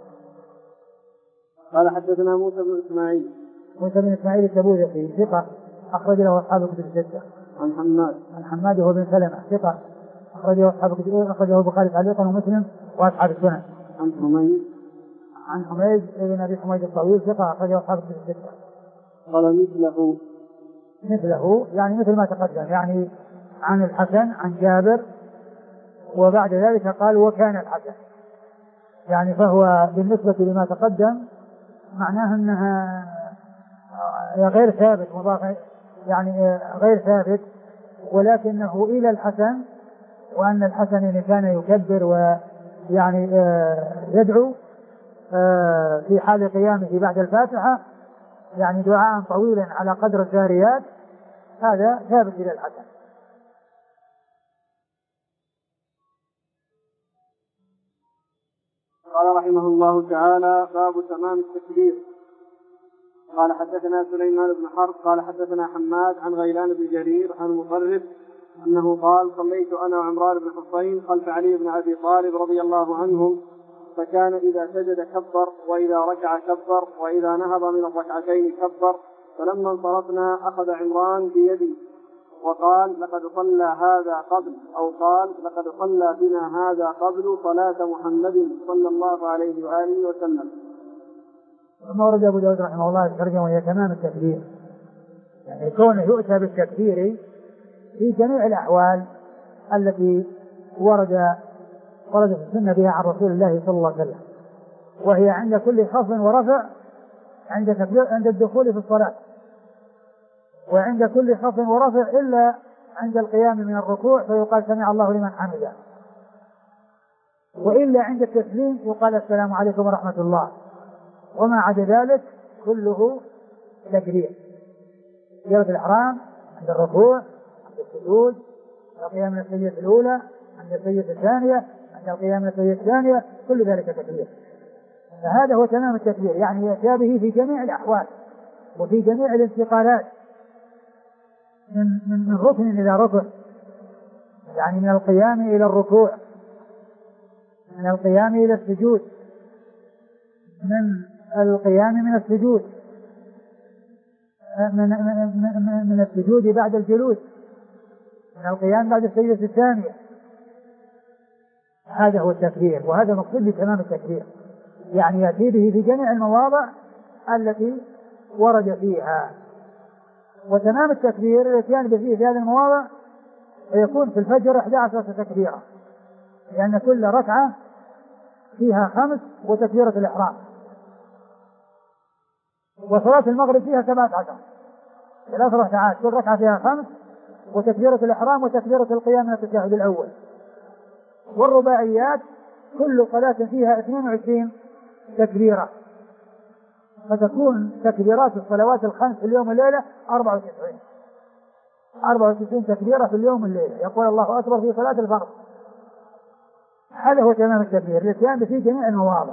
قال حدثنا موسى بن إسماعيل موسى بن إسماعيل التبوذقي ثقة أخرج له أصحاب الكتب الستة. عن حماد عن حماد وهو بن سلمة ثقة أخرجه أصحاب الكتب، أخرجه البخاري تعليقا ومسلم وأصحاب السنن. عن حميد عن حميد بن أبي حميد الطويل ثقة أخرجه أصحاب الكتب الستة. قال مثله مثله يعني مثل ما تقدم، يعني عن الحسن عن جابر، وبعد ذلك قال وكان الحسن، يعني فهو بالنسبة لما تقدم معناه أنها غير ثابت مضاف، يعني غير ثابت، ولكنه إلى الحسن، وأن الحسن إن كان يكبر ويعني يدعو في حال قيامه بعد الفاتحة يعني دعاء طويلا على قدر الذاريات، هذا ثابت إلى الحسن. قال رحمه الله تعالى باب تمام التكبير. قال حدثنا سليمان بن حرب قال حدثنا حماد عن غيلان بن جرير عن مطرف أنه قال صليت أنا وعمران بن حصين خلف علي بن أبي طالب رضي الله عنهم، فكان إذا سجد كبر وإذا ركع كبر وإذا نهض من الركعتين كبر، فلما انصرفنا أخذ عمران بيدي وقال لقد صلى هذا قبل، أو قال لقد صلى بنا هذا قبل صلاة محمد صلى الله عليه وآله وسلم. ثم ورد أبو داود رحمه الله الترجمة وهي تمام التكبير، يعني كونه يؤتى بالتكبير في جميع الأحوال التي ورد ورد في السنة بها عن رسول الله صلى الله عليه وسلم، وهي عند كل خفض ورفع، عند تكبير عند الدخول في الصلاة، وعند كل خفض ورفع إلا عند القيام من الركوع فيقال سمع الله لمن حمده. وإلا عند التسليم يقال السلام عليكم ورحمة الله، وما عدا ذلك كله تكبير. تكبيرة الإحرام عند الركوع، عند السجود، عند القيام من السجدة الأولى، عند السجدة الثانية، عند القيام من السجدة الثانية، كل ذلك تكبير. فهذا هو تمام التكبير، يعني يأتي به في جميع الأحوال وفي جميع الانتقالات من من من ركن إلى ركن، يعني من القيام إلى الركوع، من القيام إلى السجود، من القيام من السجود، من, من, من السجود بعد الجلوس، من القيام بعد السجدة الثانية. هذا هو التكبير، وهذا مقصود بتمام التكبير، يعني يأتي به في جميع المواضع التي ورد فيها. وتمام التكبير الاتيان به في هذه المواضع ويكون في الفجر إحدى عشرة تكبيرة، لأن كل ركعة فيها خمس وتكبيرة الإحرام، وصلاة المغرب فيها سبعة عشر، ثلاث ركعات كل ركعة فيها خمس وتكبيرة الإحرام وتكبيرة القيام من التشهد الأول. والرباعيات كل صلاة فيها اثنين وعشرين تكبيرة، فتكون تكبيرات الصلوات الخمس في اليوم والليلة أربعة وتسعين أربعة وتسعين تكبيرة في اليوم والليلة، يقول الله أكبر في صلاة الفرض. هذا هو تمام التكبير الاتيان في جميع المواضع.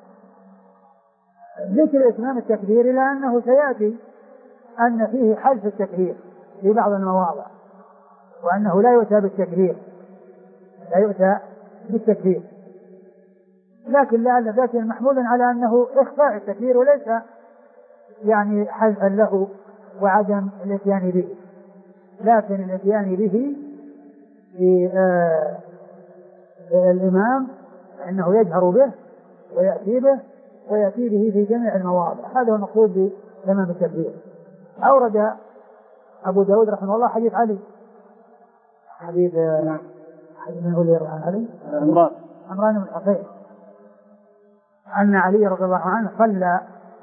ذكر إتمام التكبير إلى أنه سيأتي أن فيه حذف التكبير في بعض المواضع، وأنه لا يؤتى بالتكبير لا يؤتى بالتكبير لكن لعل ذلك محمول على أنه إخفاء التكبير وليس يعني حذفا له وعدم الاتيان به، لكن الاتيان به في آه الإمام أنه يجهر به ويأتي به ويأتي به في جميع المواضع. هذا هو المقصود بتمام التكبير. أورد أبو داود رحمه الله حديث علي، حديث حديث من أولي عن علي عمران عمران بن الحصين أن علي رضي الله عنه صلى،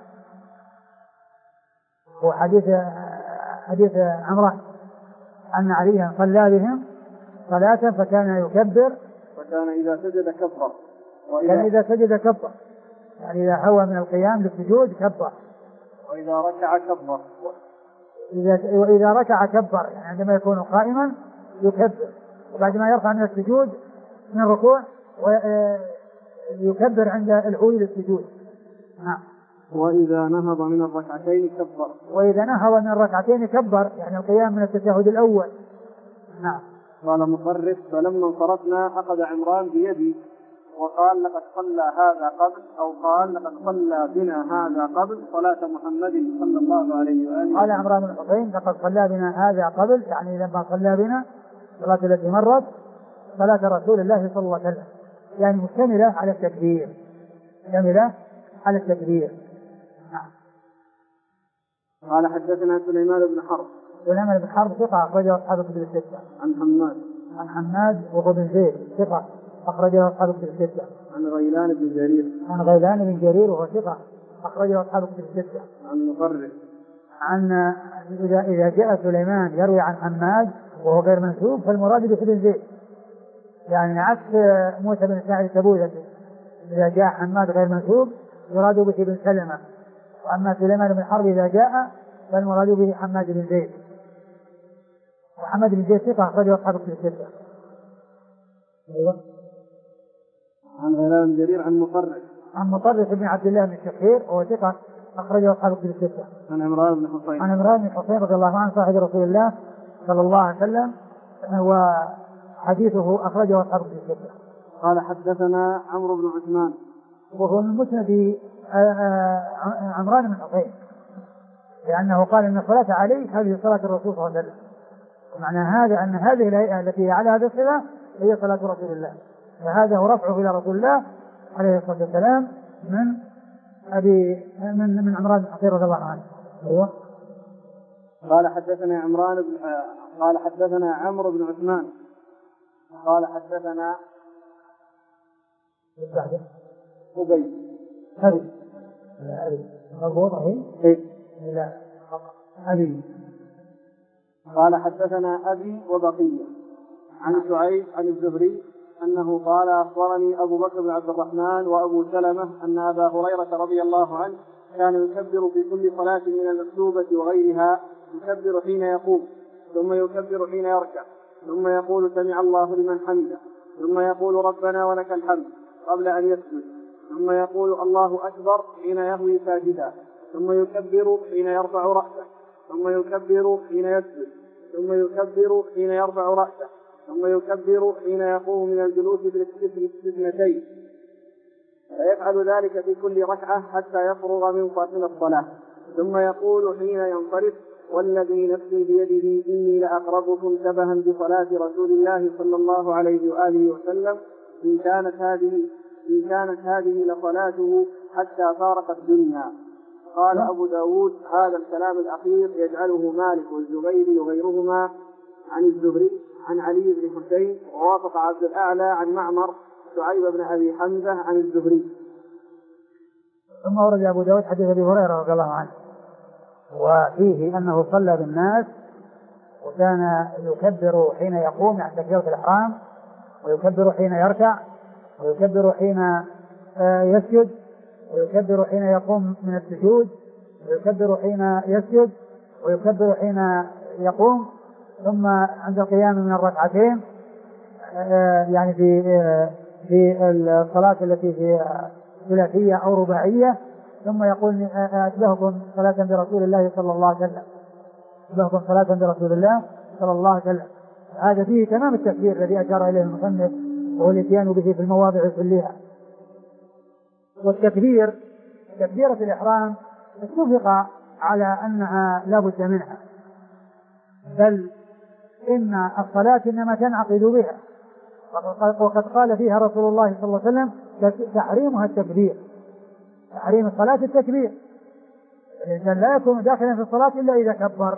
هو حديث حديث عمران أن عليا صلى بهم صلاة فكان يكبر، وكان إذا سجد كبر، كان إذا سجد كبر، يعني إذا هوى من القيام للسجود كبر، وإذا ركع كبر، وإذا ركع كبر، يعني عندما يكون قائما يكبر، وبعد ما يرفع من السجود من الركوع ويكبر عند الهوي للسجود. نعم. وإذا نهض من الركعتين كبر، وإذا نهض من الركعتين كبر، يعني القيام من التشهد الأول. نعم. قال مصرف فلما انصرفنا أخذ عمران بيدي وقال لقد صلى هذا قبل، أو قال لقد صلى بنا هذا قبل صلاة محمد صلى الله عليه وآله. قال عمران بن الحصين لقد صلى بنا هذا قبل، يعني لما صلى بنا صلاة التي مرت صلاة رسول الله صلى الله عليه وسلم، يعني مشتملة على التكبير، مشتملة على التكبير. نعم. قال حدثنا سليمان بن حرب سليمان بن حرب ثقة أخرجه أصحاب الكتب الستة. عن حماد عن حماد وهو بن زيد ثقة أخرجه أصحاب الكتب الستة. عن غيلان بن جرير عن غيلان بن جرير وهو ثقة أخرجه أصحاب الكتب الستة. عن مصرف عن إذا إذا جاء سليمان يروي عن حماد وهو غير منسوب فالمراد به بن زيد، يعني عكس موسى بن سعيد التبوذكي، إذا جاء حماد غير منسوب يراد به بن سلمة، وأما سليمان بن حرب إذا جاء فالمراد به حماد بن زيد، وحماد بن زيد ثقة أخرجه أصحاب الكتب الستة. أيوة. عن غيلان بن جرير عن مصرف عن مطرف بن عبد الله بن الشخير وهو ثقة أخرجه أصحاب الكتب الستة. عن عمران بن حصين عن عمران بن حصين رضي الله عنه صاحب رسول الله صلى الله عليه وسلم، وحديثه أخرجه أصحاب الكتب الستة. قال حدثنا عمرو بن عثمان وهو من مسند عمران بن حصين، لأنه قال إن الصلاة عليه هذه صلاة الرسول صلى الله عليه وسلم، معنى هذا أن هذه الهيئة التي على هذه الصفة هي صلاة رسول الله، فهذا هو رفعه إلى رسول الله عليه الصلاة والسلام من أبي من من عمران بن حصين رضي الله عنه. أيوة. قال حدثنا عمران بن قال حدثنا عمرو بن عثمان قال حدثنا أبي أبي أبي مضبوط لا أبي قال حدثنا أبي وبقية عن شعيب عن الزهري أنه قال أخبرني أبو بكر بن عبد الرحمن وأبو سلمة أن أبا هريرة رضي الله عنه كان يكبر في كل صلاة من المكتوبة وغيرها، يكبر حين يقوم، ثم يكبر حين يركع، ثم يقول سمع الله لمن حمده، ثم يقول ربنا ولك الحمد قبل أن يسجد، ثم يقول الله أكبر حين يهوي ساجدا، ثم يكبر حين يرفع رأسه، ثم يكبر حين يسجد، ثم يكبر حين يرفع رأسه، ثم يكبر حين يقوم من الجلوس بالاثنتين، فيفعل ذلك في كل ركعة حتى يفرغ من الصلاة، ثم يقول حين ينصرف والذي نفسي بيده إني لأقربكم شبها بصلاة رسول الله صلى الله عليه وآله وسلم إن كانت هذه إن كانت هذه لصلاته حتى فارق الدنيا. قال أبو داود هذا الكلام الأخير يجعله مالك والزبيري وغيرهما عن الزهري عن علي بن حسين، ووافق عبد الأعلى عن معمر شعيب بن أبي حمزة عن الزهري. ثم ورد أبو داود حديث أبي هريرة رضي الله عنه، وفيه أنه صلى بالناس وكان يكبر حين يقوم يعني تكبيرة الإحرام، ويكبر حين يركع، ويكبر حين يسجد، ويكبر حين يقوم من السجود، ويكبر حين يسجد، ويكبر حين يقوم، ثم عند القيام من الركعتين يعني في في الصلاة التي في ثلاثية أو رباعية، ثم يقول أشبهكم صلاة برسول الله صلى الله عليه وسلم، أشبهكم صلاة برسول الله صلى الله عليه وسلم. هذا فيه تمام التكبير الذي أشار إليه المصنف، وهو الاتيان به في المواضع كلها. والتكبير تكبيرة الإحرام اتفق على أنها لا بد منها، بل إن الصلاة إنما تنعقد بها، وقد قال فيها رسول الله صلى الله عليه وسلم تحريمها التكبير، تحريم الصلاة التكبير، الإنسان لا يكون داخلا في الصلاة إلا إذا كبر،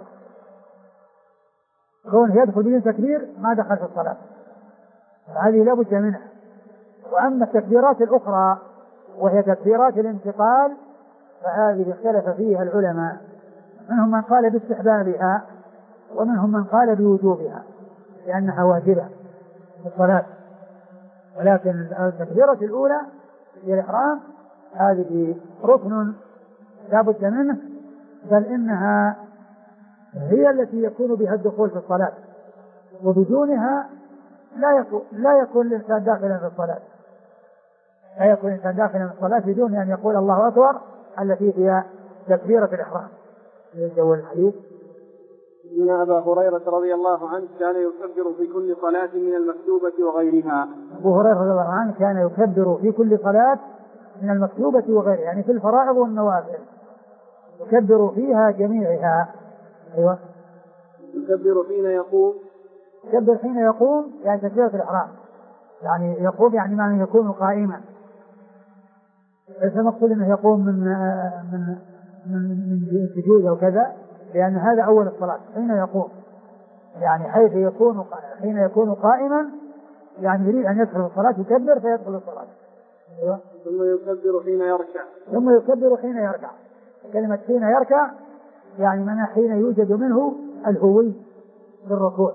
كونه يدخل بدون تكبير ما دخل في الصلاة، هذه لا بد منها. وأما التكبيرات الأخرى وهي تكبيرات الانتقال فهذه اختلف فيها العلماء، منهم من قال باستحبابها ومنهم من قال بوجوبها لأنها واجبة في الصلاة، ولكن التكبيرة الأولى هي الإحرام هذه ركن لا بد منه، بل إنها هي التي يكون بها الدخول في الصلاة، وبدونها لا يكون لا يكون الإنسان داخلا في الصلاة، لا يكون الإنسان داخلا في الصلاة بدون أن يقول الله أكبر التي هي تكبيرة الإحرام. جو الحديث إن أبا هريرة رضي الله عنه كان يكبر في كل صلاة من المكتوبة وغيرها. أبو هريرة رضي الله عنه كان يكبر في كل صلاة من المكتوبة وغيرها، يعني في الفرائض والنوافل يكبر فيها جميعها. أيوة. يكبر حين يقوم، يكبر حين يقوم يعني تكبيرة الإحرام، يعني يقوم يعني معنى يكون قائما، ليس مقصود أنه يقوم من من من من سجود أو كذا، لأن هذا أول الصلاة حين يقوم، يعني حيث يكون حين يكون قائما يعني يريد أن يدخل الصلاة يكبر فيدخل الصلاة. أيوة. ثم يكبر حين يركع، ثم يكبر حين يركع. كلمة حين يركع يعني من حين يوجد منه الهوي بالركوع.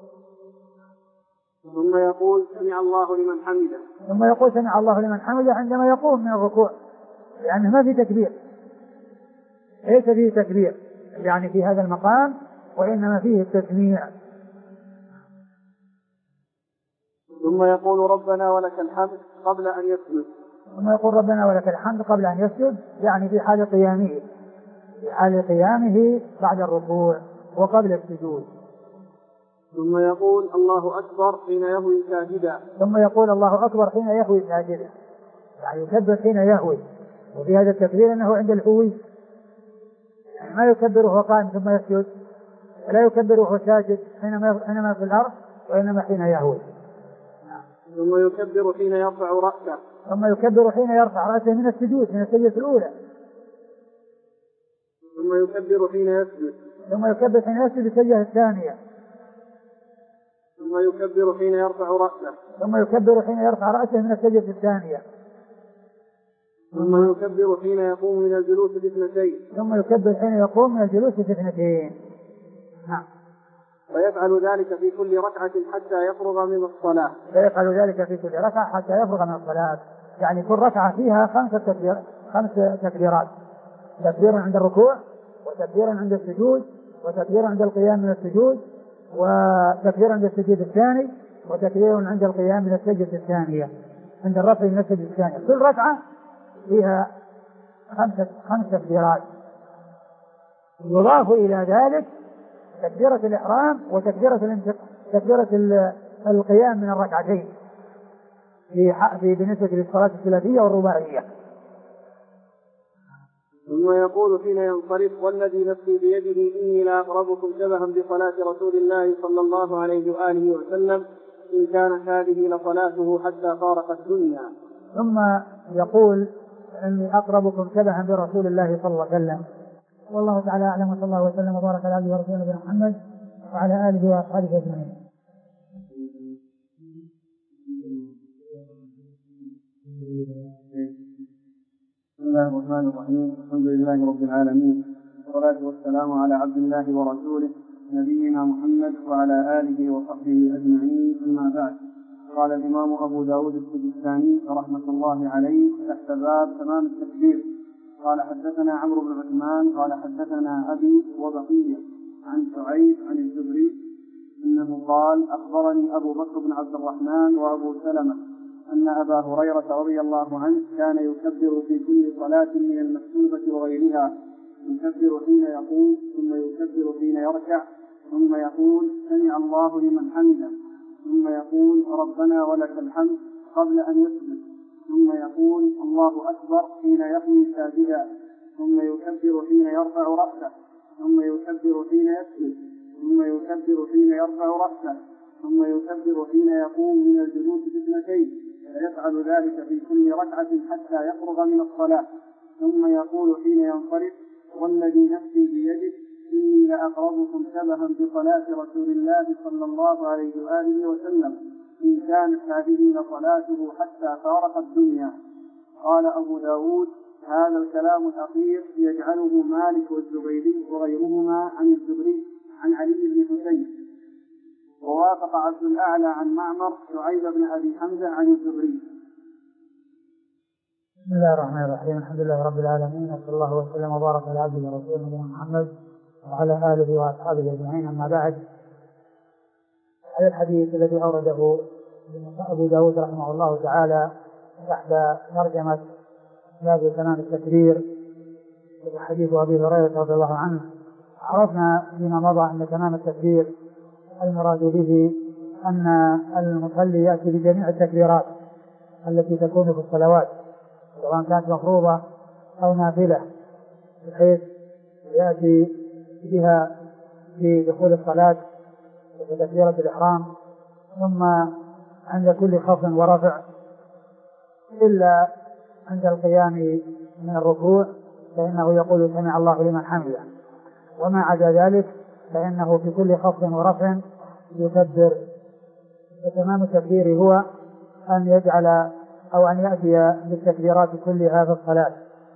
ثم يقول سمع الله لمن حمده، ثم يقول سمع الله لمن حمده عندما يقوم من الركوع، لأنه ما في تكبير، ليس فيه تكبير يعني في هذا المقام، وإنما فيه التسميع. ثم يقول ربنا ولك الحمد قبل أن يسجد، ثم يقول ربنا ولك الحمد قبل أن يسجد، يعني في حال قيامه، في حال قيامه بعد الركوع وقبل السجود. ثم يقول الله أكبر حين يهوي ساجدا، ثم يقول الله أكبر حين يهوي ساجدا، يعني يكبر حين يهوي، وفي هذا التكبير أنه عند الهوي، يعني ما يكبر وهو قائم ثم يسجد، ولا يكبر وهو ساجد حينما حينما في الأرض، وإنما حين يهوي. ثم يكبر حين يرفع رأسه، ثم يكبر حين يرفع رأسه من السجود من السجدة الأولى. ثم يكبر حين يسجد، ثم يكبر حين يسجد السجدة الثانية. ثم يكبر حين يرفع رأسه، ثم يكبر حين يرفع رأسه من السجدة الثانية. ثم يكبر حين يقوم من الجلوس في اثنتين. ثم يكبر حين يقوم من الجلوس في اثنتين. نعم. ويفعل ذلك في كل ركعة حتى يفرغ من الصلاة. فيفعل ذلك في كل ركعة حتى يفرغ من الصلاة، يعني كل ركعة فيها خمسة تكبير خمس تكبيرات: تكبير عند الركوع، وتكبير عند السجود، وتكبير عند القيام من السجود، وتكبير عند السجود الثاني، وتكبير عند القيام من السجدة الثانية، عند الرفع من السجدة الثانية. كل ركعة فيها خمسة خمس تكبيرات. يضاف إلى ذلك تكبيرة الإحرام وتكبيرة تكبيرة القيام من الركعتين في بالنسبة للصلاة الثلاثية والرباعية. ثم يقول حين ينصرف: والذي نفسي بيده إني لأقربكم شبها بصلاة رسول الله صلى الله عليه وآله وسلم إن كانت هذه لصلاته حتى فارق الدنيا. ثم يقول: إني أقربكم شبها برسول الله صلى الله عليه وسلم. والله تعالى أعلم، وصلى الله وسلم وبارك على عبده ورسوله نبينا محمد وعلى آله وأصحابه أجمعين. بسم الله الرحمن الرحيم. الحمد لله رب العالمين، والصلاة والسلام على عبد الله ورسوله نبينا محمد وعلى آله وصحبه أجمعين، أما بعد. قال الإمام أبو داود السجستاني رحمة الله عليه تحت باب تمام التكبير: قال حدثنا عمرو بن عثمان قال حدثنا أبي وبقية عن شعيب عن الزهري إنه قال: أخبرني أبو بكر بن عبد الرحمن وأبو سلمة أن أبا هريرة رضي الله عنه كان يكبر في كل صلاة من المكتوبة وغيرها، يكبر حين يقوم، ثم يكبر حين يركع، ثم يقول: سمع الله لمن حمده، ثم يقول: ربنا ولك الحمد قبل أن يسجد، ثم يقول: الله أكبر حين يقوم ساجدا، ثم يكبر حين يرفع رأسه، ثم يكبر حين يسجد، ثم يكبر حين يرفع رأسه، ثم يكبر حين يقوم من الجلوس باثنتين، فيفعل ذلك في كل ركعة حتى يفرغ من الصلاة. ثم يقول حين ينصرف: والذي نفسي بيده إني لأقربكم شبها بصلاة رسول الله صلى الله عليه وآله وسلم إن كانت هذه لصلاته حتى فارق الدنيا. قال أبو داود: هذا الكلام الأخير يجعله مالك والزبيدي وغيرهما عن الزهري عن علي بن حسين، ووافق عبد الأعلى عن معمر شعيب بن أبي حمزة عن الزهري. بسم الله الرحمن الرحيم. الحمد لله رب العالمين، وصلى الله وسلم وبارك على عبده ورسوله نبينا محمد وعلى آله وأصحابه أجمعين، أما بعد. هذا الحديث الذي أورده أبو داود رحمه الله تعالى تحت ترجمة باب تمام التكبير وحديث أبي هريرة رضي الله عنه، عرفنا فيما مضى أن تمام التكبير المراد به أن المصلي يأتي بجميع التكبيرات التي تكون في الصلوات سواء كانت مفروضة أو نافلة، بحيث يأتي بها في دخول الصلاة وتكبيرة الإحرام، ثم عند كل خفض ورفع، إلا عند القيام من الركوع فإنه يقول: سمع الله لمن حمده، وما عدا ذلك فإنه في كل خفض ورفع يكبر. وتمام التكبير هو أن يجعل أو أن يأتي بالتكبيرات كلها في الصلاة.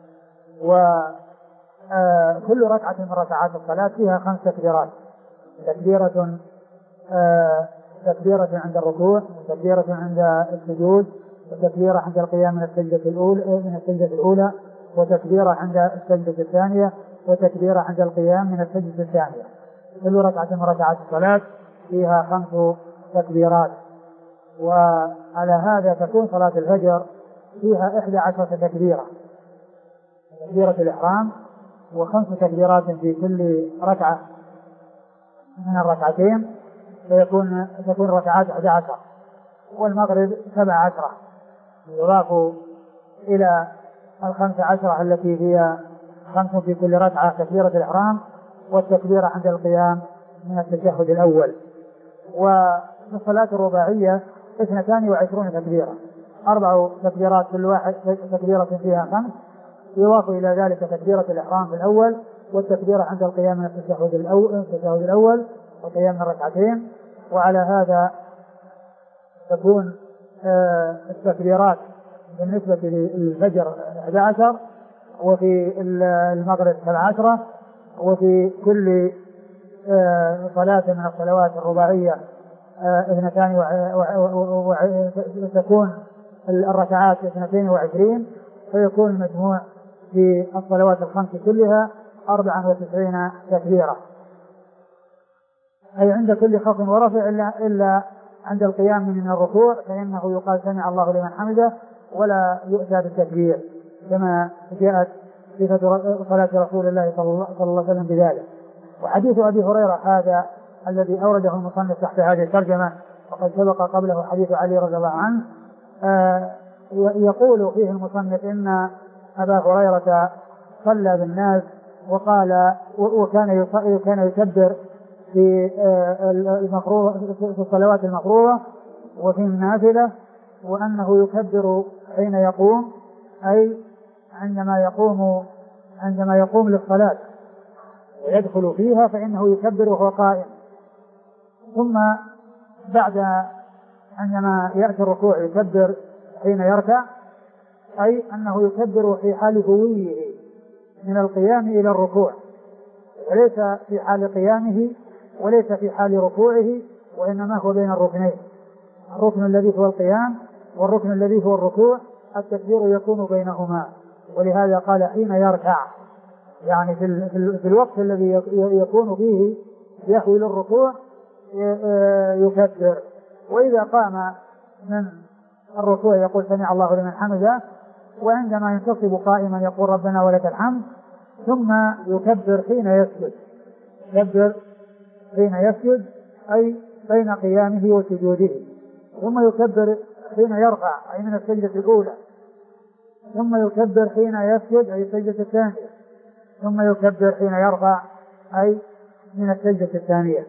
وكل ركعة من ركعات الصلاة فيها خمس تكبيرات: تكبيرة تكبيرة عند الركوع، وتكبيرة عند السجود، وتكبيرة عند القيام من السجدة الأولى من السجدة الأولى وتكبيرة عند السجدة الثانية، وتكبيرة عند القيام من السجدة الثانية. كل ركعة من ركعات الصلاة فيها خمس تكبيرات. وعلى هذا تكون صلاة الفجر فيها إحدى عشرة تكبيرة: تكبيرة الإحرام وخمس تكبيرات في كل ركعة من الركعتين، فيكون تكون ركعات إحدى عشر. والمغرب سبع عشرة، يضاف إلى الخمس عشرة التي هي خمس في كل ركعة تكبيرة الإحرام والتكبيرة عند القيام من التشهد الأول. وفي الصلاة الرباعية اثنتان وعشرون تكبيرة: أربع تكبيرات كل واحد تكبيرة فيها خمس، يضاف إلى ذلك تكبيرة الإحرام في الأول، والتكبيرة عند القيام من التشهد الأول, التشهد الأول وقيام من الركعتين. وعلى هذا تكون آه التكبيرات بالنسبة للفجر أحد عشر، وفي المغرب سبع عشرة، وفي كل صلاة من الصلوات الرباعية اثنتان وتكون الركعات اثنتين وعشرين، فيكون المجموع في الصلوات الخمس كلها أربعا وتسعين تكبيرة، أي عند كل خفض ورفع إلا, إلا عند القيام من الركوع فإنه يقال سمع الله لمن حمده ولا يؤتى بالتكبير كما جاءت صفة صلاة رسول الله صلى الله عليه وسلم بذلك. وحديث أبي هريرة هذا الذي أورده المصنف تحت هذه الترجمة وقد سبق قبله حديث علي رضي الله عنه، آه يقول فيه المصنف إن أبا هريرة صلى بالناس وقال وكان كان يكبر في المفروض في الصلوات المفروضة وفي النافلة، وأنه يكبر حين يقوم أي عندما يقوم عندما يقوم للصلاة ويدخل فيها فإنه يكبر وهو قائم، ثم بعد عندما يأتي الركوع يكبر حين يركع، أي أنه يكبر في حال هويه من القيام إلى الركوع، وليس في حال قيامه وليس في حال ركوعه، وإنما هو بين الركنين، الركن الذي هو القيام والركن الذي هو الركوع التكبير يكون بينهما. ولهذا قال حين يركع، يعني في, في الوقت الذي يكون فيه يهوي للركوع يكبر، وإذا قام من الركوع يقول سمع الله لمن حمده، وعندما ينتصب قائما يقول ربنا ولك الحمد، ثم يكبر حين يسجد، يكبر حين يسجد أي بين قيامه وسجوده، ثم يكبر حين يرفع أي من السجدة الأولى، ثم يكبر حين يسجد أي السجدة الثانية، ثم يكبر حين يرفع أي من السجدة الثانية،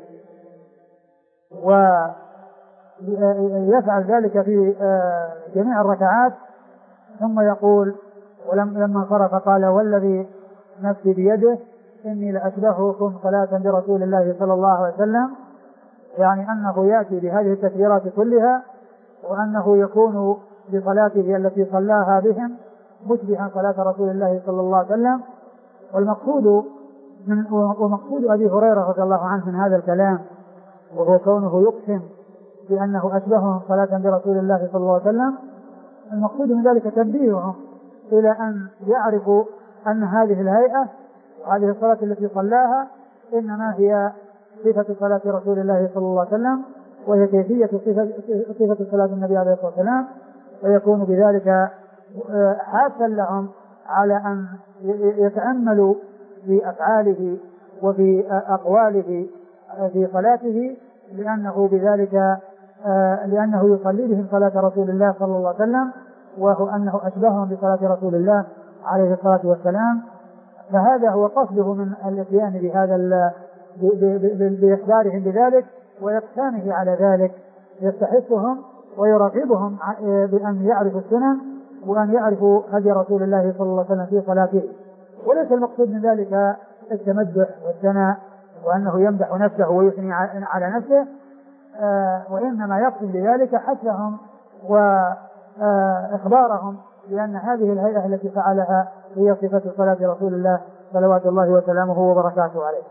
ويفعل ذلك في جميع الركعات. ثم يقول ولما صرف قال والذي نفسي بيده إني لأشبهكم صلاة برسول الله صلى الله عليه وسلم، يعني أنه يأتي بهذه التكبيرات كلها وأنه يكون بصلاته التي صلاها بهم مشبها صلاة رسول الله صلى الله عليه وسلم. والمقصود من ومقصود أبي هريرة رضي الله عنه من هذا الكلام وهو كونه يقسم بأنه أشبههم صلاة برسول الله صلى الله عليه وسلم، المقصود من ذلك تنبيههم إلى أن يعرفوا أن هذه الهيئة وهذه الصلاة التي صلاها إنما هي صفة صلاة رسول الله صلى الله عليه وسلم، وهي كيفية صفة صلاة النبي عليه الصلاة والسلام، ويكون بذلك حافا لهم على أن يتأملوا في أفعاله وفي أقواله في صلاته، لأنه بذلك لأنه يصلي بهم صلاة رسول الله صلى الله عليه وسلم، وهو أنه أشبههم بصلاة رسول الله عليه الصلاة والسلام. فهذا هو قصده من الاتيان بهذا بإخبارهم بذلك ويقسامه على ذلك، يستحثهم ويرغبهم بأن يعرفوا السنن وأن يعرفوا هدي رسول الله صلى الله عليه وسلم في صلاته. وليس المقصود من ذلك التمدح والثناء وأنه يمدح نفسه ويثني على نفسه، وإنما يقصد بذلك حثهم وإخبارهم بأن هذه الهيئة التي فعلها هي صفة صلاة رسول الله صلوات الله وسلامه وبركاته عليه.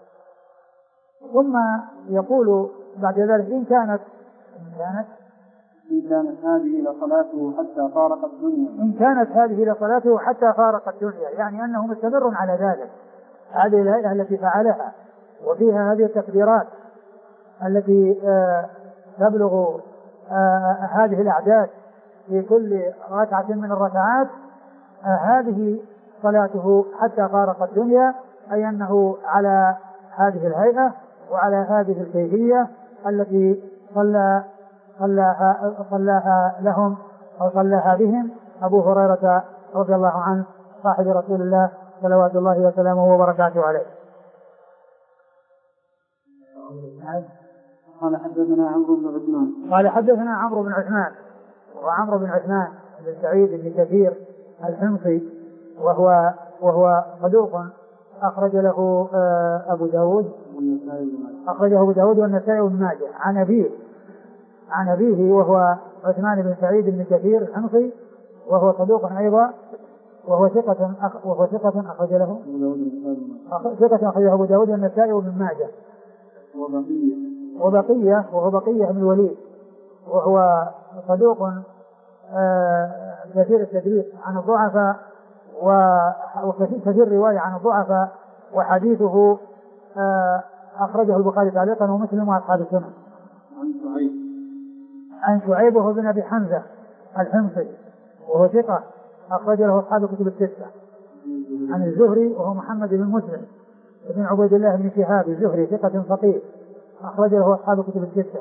ثم يقول بعد ذلك إن كانت إن كانت إن كانت هذه لصلاته حتى فارق الدنيا إن كانت هذه لصلاته حتى فارق الدنيا، يعني أنه مستمر على ذلك، هذه الهيئة التي فعلها وفيها هذه التكبيرات التي آه تبلغ آه هذه الأعداد في كل ركعة من الركعات، آه هذه صلاته حتى فارق الدنيا، أي أنه على هذه الهيئة وعلى هذه الكيفية التي صلى صلاها صلاها لهم أو صلاها بهم أبو هريرة رضي الله عنه صاحب رسول الله صلوات الله وسلامه وبركاته عليه. قال حدثنا عمرو بن عثمان قال حدثنا عمرو بن عثمان وعمرو بن عثمان بن سعيد بن كثير الحمصي، وهو وهو صدوق أخرج له أبو داود أخرجه أبو داود والنسائي وابن ماجه عن أبيه عن أبيه وهو عثمان بن سعيد بن كثير الحمصي، وهو صدوق أيضا، وهو ثقة وهو ثقة أخرج له ثقة أخرجه أبو داود والنسائي وابن ماجه وبقية وبقية وهو بقية بن الوليد وهو صدوق كثير التدريس عن الضعفاء وكثير رواية عن الضعفاء وحديثه أخرجه البخاري تعليقا ومسلم وأصحاب السنن. عن شعيب عن شعيب وهو بن أبي حمزة الحمصي وهو ثقة أخرج له أصحاب الكتب الستة. عن الزهري وهو محمد بن مسلم بن عبيد الله بن شهاب الزهري ثقة فقيه أخرج له أصحاب الكتب الستة.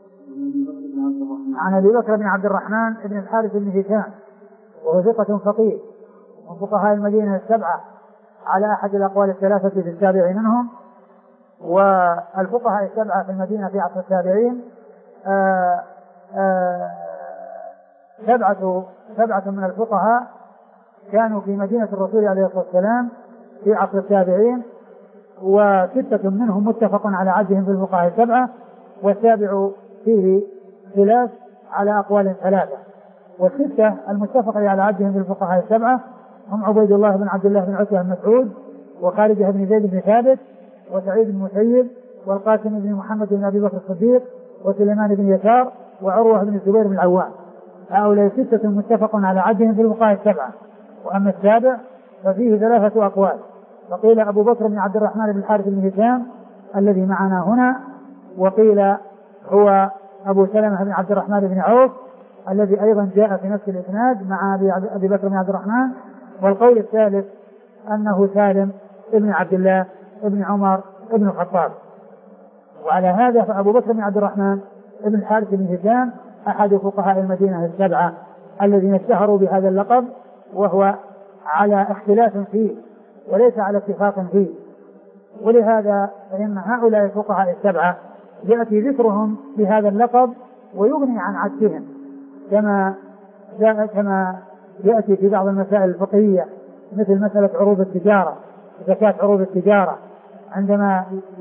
عن أبي بكر بن عبد الرحمن بن الحارث بن هشام وهو ثقة فقيه من فقهاء المدينة السبعة على أحد الأقوال الثلاثة في السابع منهم. والفقهاء السبعة في المدينة في عصر التابعين آآ آآ سبعة سبعة من الفقهاء كانوا في مدينة الرسول عليه الصلاة والسلام في عصر التابعين وستة منهم متفق على عدهم في الفقهاء السبعة والسابع فيه خلاف على أقوال ثلاثة. والستة المتفق على عدهم في الفقهاء السبعة هم عبيد الله بن عبد الله بن عتبة بن مسعود وخالد بن زيد بن ثابت وسعيد بن المسيب والقاسم بن محمد بن أبي بكر الصديق وسليمان بن يسار وعروة بن الزبير بن العوام. هؤلاء ستة متفق على عدهم في الفقهاء السبعة. وأما السابع ففيه ثلاثة أقوال فقيل أبو بكر بن عبد الرحمن بن الحارث بن هشام الذي معنا هنا وقيل هو أبو سلمة بن عبد الرحمن بن عوف الذي أيضا جاء في نفس الإسناد مع أبي بكر بن عبد الرحمن. والقول الثالث أنه سالم ابن عبد الله ابن عمر ابن الخطاب. وعلى هذا فأبو بكر بن عبد الرحمن ابن الحارث بن هشام أحد فقهاء المدينة السبعة الذين اشتهروا بهذا اللقب وهو على اختلاف فيه وليس على اتفاق فيه. ولهذا فإن هؤلاء الفقهاء السبعة يأتي ذكرهم بهذا اللقب ويغني عن عدهم كما كما يأتي في بعض المسائل الفقهية مثل مسألة عروض التجارة زكاة عروض التجارة عندما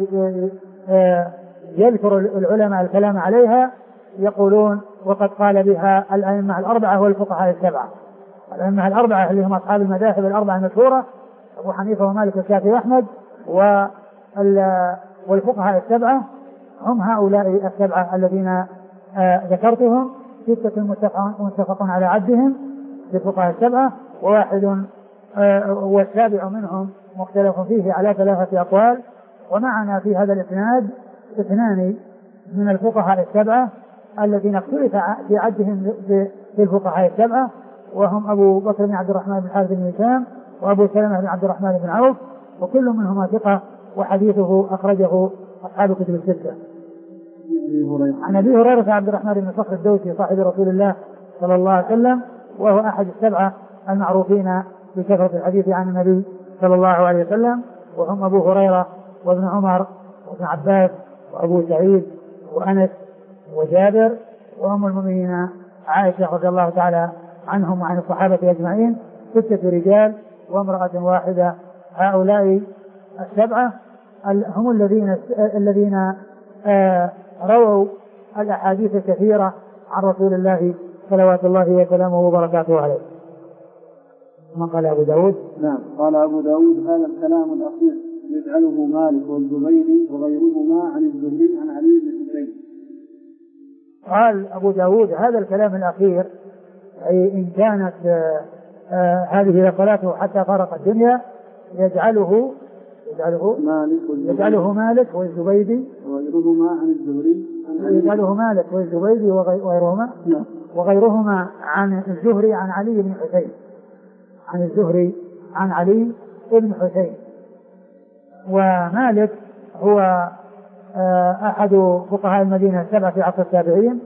يذكر العلماء الكلام عليها يقولون وقد قال بها الأئمة الأربعة والفقهاء السبعة. الأئمة الأربعة اللي هم أصحاب المذاهب الأربعة المشهورة أبو حنيفة ومالك والشافعي وأحمد والفقهاء السبعة هم هؤلاء السبعة الذين ذكرتهم ستة متفق على عدهم في الفقهاء السبعة وواحد والسابع منهم مختلف فيه على ثلاثة أقوال. ومعنا في هذا الإسناد اثنان من الفقهاء السبعة الذين اختلف في عدهم في الفقهاء السبعة وهم أبو بكر بن عبد الرحمن بن الحارث بن هشام وأبو سلمة بن عبد الرحمن بن عوف وكل منهما ثقة وحديثه أخرجه أصحاب الكتب الستة. عن أبي هريرة عبد الرحمن بن صخر الدوسي صاحب رسول الله صلى الله عليه وسلم وهو أحد السبعة المعروفين بكثرة الحديث عن النبي صلى الله عليه وسلم وهم أبو هريرة وابن عمر وابن عباس وأبو سعيد وأنس وجابر وأم المؤمنين عائشة رضي الله تعالى عنهم وعن الصحابة أجمعين ستة رجال وامرأة واحدة. هؤلاء السبعة هم الذين الذين آه رووا الأحاديث الكثيرة عن رسول الله صلوات الله وسلامه وبركاته عليه. من قال أبو داود؟ نعم قال أبو داود هذا الكلام الأخير يجعله مالك والزبيدي وغيرهما عن الزهري عن علي بن حسين. قال أبو داود هذا الكلام الأخير أي إن كانت آه آه هذه صلاته حتى فارق الدنيا يجعله يجعله مالك يجعله مالك والزبيدي وغيرهما عن الزهري يجعله مالك والزبيدي وغيرهما نعم وغيرهما عن الزهري عن علي بن حسين عن الزهري عن علي بن حسين. ومالك هو أحد فقهاء المدينة السبعة في عصر التابعين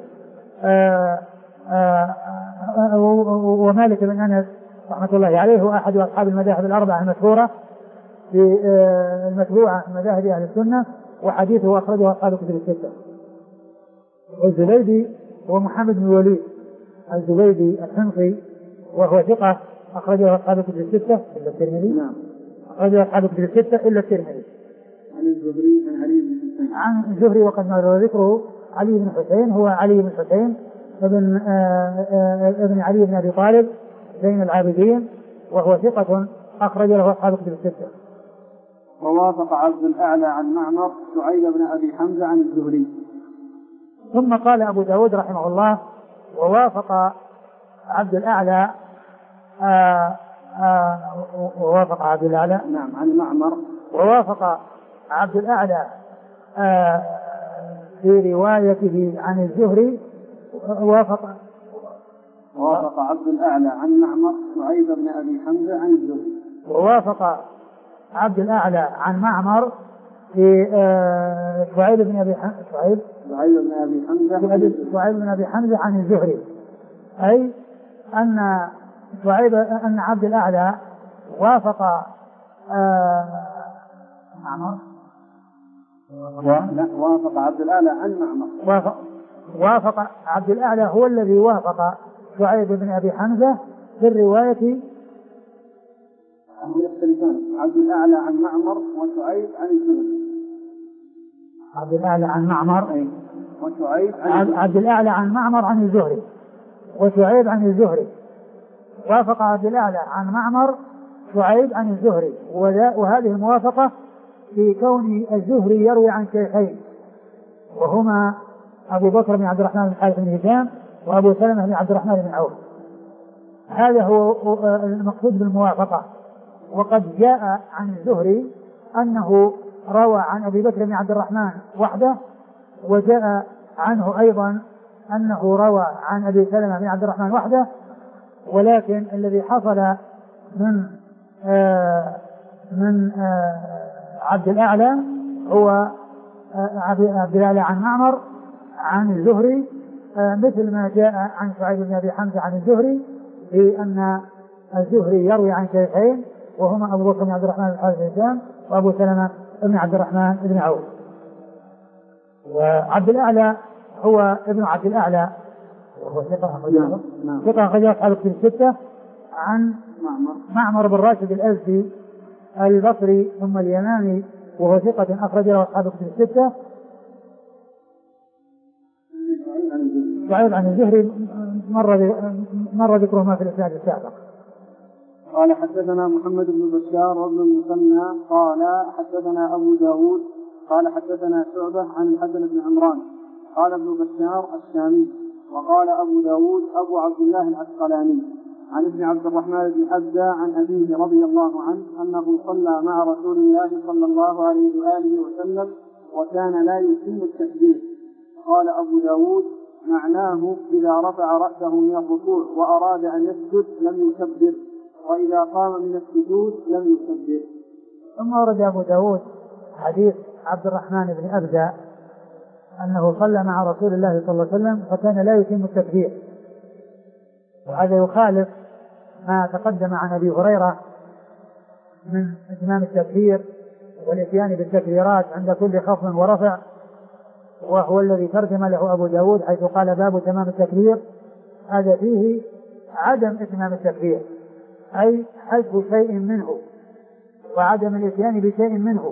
ومالك بن أنس رحمة الله عليه هو أحد أصحاب المذاهب الأربعة المشهورة في المتبوعة مذاهب أهل السنة وحديثه أخرجه أصحاب الكتب الستة. والزبيدي هو محمد بن الوليد الزبيدي الحمصي وهو ثقة أخرجه أصحاب الكتب الستة إلا الترمذي. نعم أخرجه أصحاب الكتب الستة إلا الترمذي. عن الزهري عن علي بن حسين عن الزهري وقد مر ذكره علي بن حسين هو علي بن حسين ابن ابن علي بن أبي طالب زين العابدين وهو ثقة أخرج له أصحاب الكتب الستة. ووافق عبد الأعلى عن معمر شعيب بن أبي حمزة عن الزهري. ثم قال أبو داود رحمه الله ووافق عبد الأعلى آآ آآ ووافق عبد الأعلى نعم عن معمر ووافق عبد الأعلى في روايته عن الزهري ووافق ووافق عبد الأعلى عن معمر شعيب بن أبي حمزة عن الزهري ووافق عبد الأعلى عن معمر في شعيب بن أبي حمزة شعيب شعيب بن أبي حمزة شعيب بن أبي حمزة عن الزهري، أي أن شعيب أن عبد الأعلى وافق معمر لا وافق عبد الأعلى عن معمر وافق, وافق عبد الأعلى هو الذي وافق شعيب بن أبي حمزة في الرواية عبد الأعلى عن معمر وشعيب عن الزهري. عبد الأعلى عن معمر أي وشعيب عن عبد الأعلى عن معمر عن الزهري وشعيب عن الزهري. وافق عبد الأعلى عن معمر شعيب عن الزهري، وهذه الموافقة في كون الزهري يروي عن شيخين وهما أبو بكر بن عبد الرحمن بن الحارث بن هشام وأبو سلمة بن عبد الرحمن بن عوف. هذا هو المقصود بالموافقة. وقد جاء عن الزهري أنه روى عن أبي بكر بن عبد الرحمن وحده، وجاء عنه أيضا أنه روى عن أبي سلمة بن عبد الرحمن وحده، ولكن الذي حصل من آه من آه عبد الأعلى هو آه عبد الأعلى عن معمر عن الزهري، آه مثل ما جاء عن شعيب بن أبي حمزة عن الزهري، في أن الزهري يروي عن شيخين وهما أبو بكر بن عبد الرحمن بن الحارث بن هشام وأبو سلمة بن عبد الرحمن بن عوف. وعبد الأعلى هو ابن عبد الأعلى وهو ثقة ثقة أخرجه أصحاب الكتب الستة عن معمر بن راشد الأزدي البصري ثم اليماني وهو ثقة أخرجه أصحاب الكتب الستة. شعيب عن الزهري مر مر ذكرهما في الإسناد السابق. قال حدثنا محمد بن بشار وابن المثنى قال حدثنا أبو داود قال حدثنا شعبة عن الحسن بن عمران قال ابن بشار الشامي وقال أبو داود أبو عبد الله العسقلاني عن ابن عبد الرحمن بن أبزة عن أبيه رضي الله عنه أنه صلى مع رسول الله صلى الله عليه وآله وسلم وكان لا يتم التكبير. قال أبو داود معناه إذا رفع رأسه من الركوع وأراد أن يسجد لم يكبر، وإذا قام من السجود لم يكبر. ثم ورد أبو داود حديث عبد الرحمن بن أبزة أنه صلى مع رسول الله صلى الله عليه وسلم فكان لا يتم التكبير، وهذا يخالف ما تقدم عن أبي هريرة من إتمام التكبير والإتيان بالتكبيرات عند كل خفض ورفع، وهو الذي ترجم له أبو داود حيث قال باب تمام التكبير. هذا فيه عدم إتمام التكبير، أي حذف شيء منه وعدم الإتيان بشيء منه.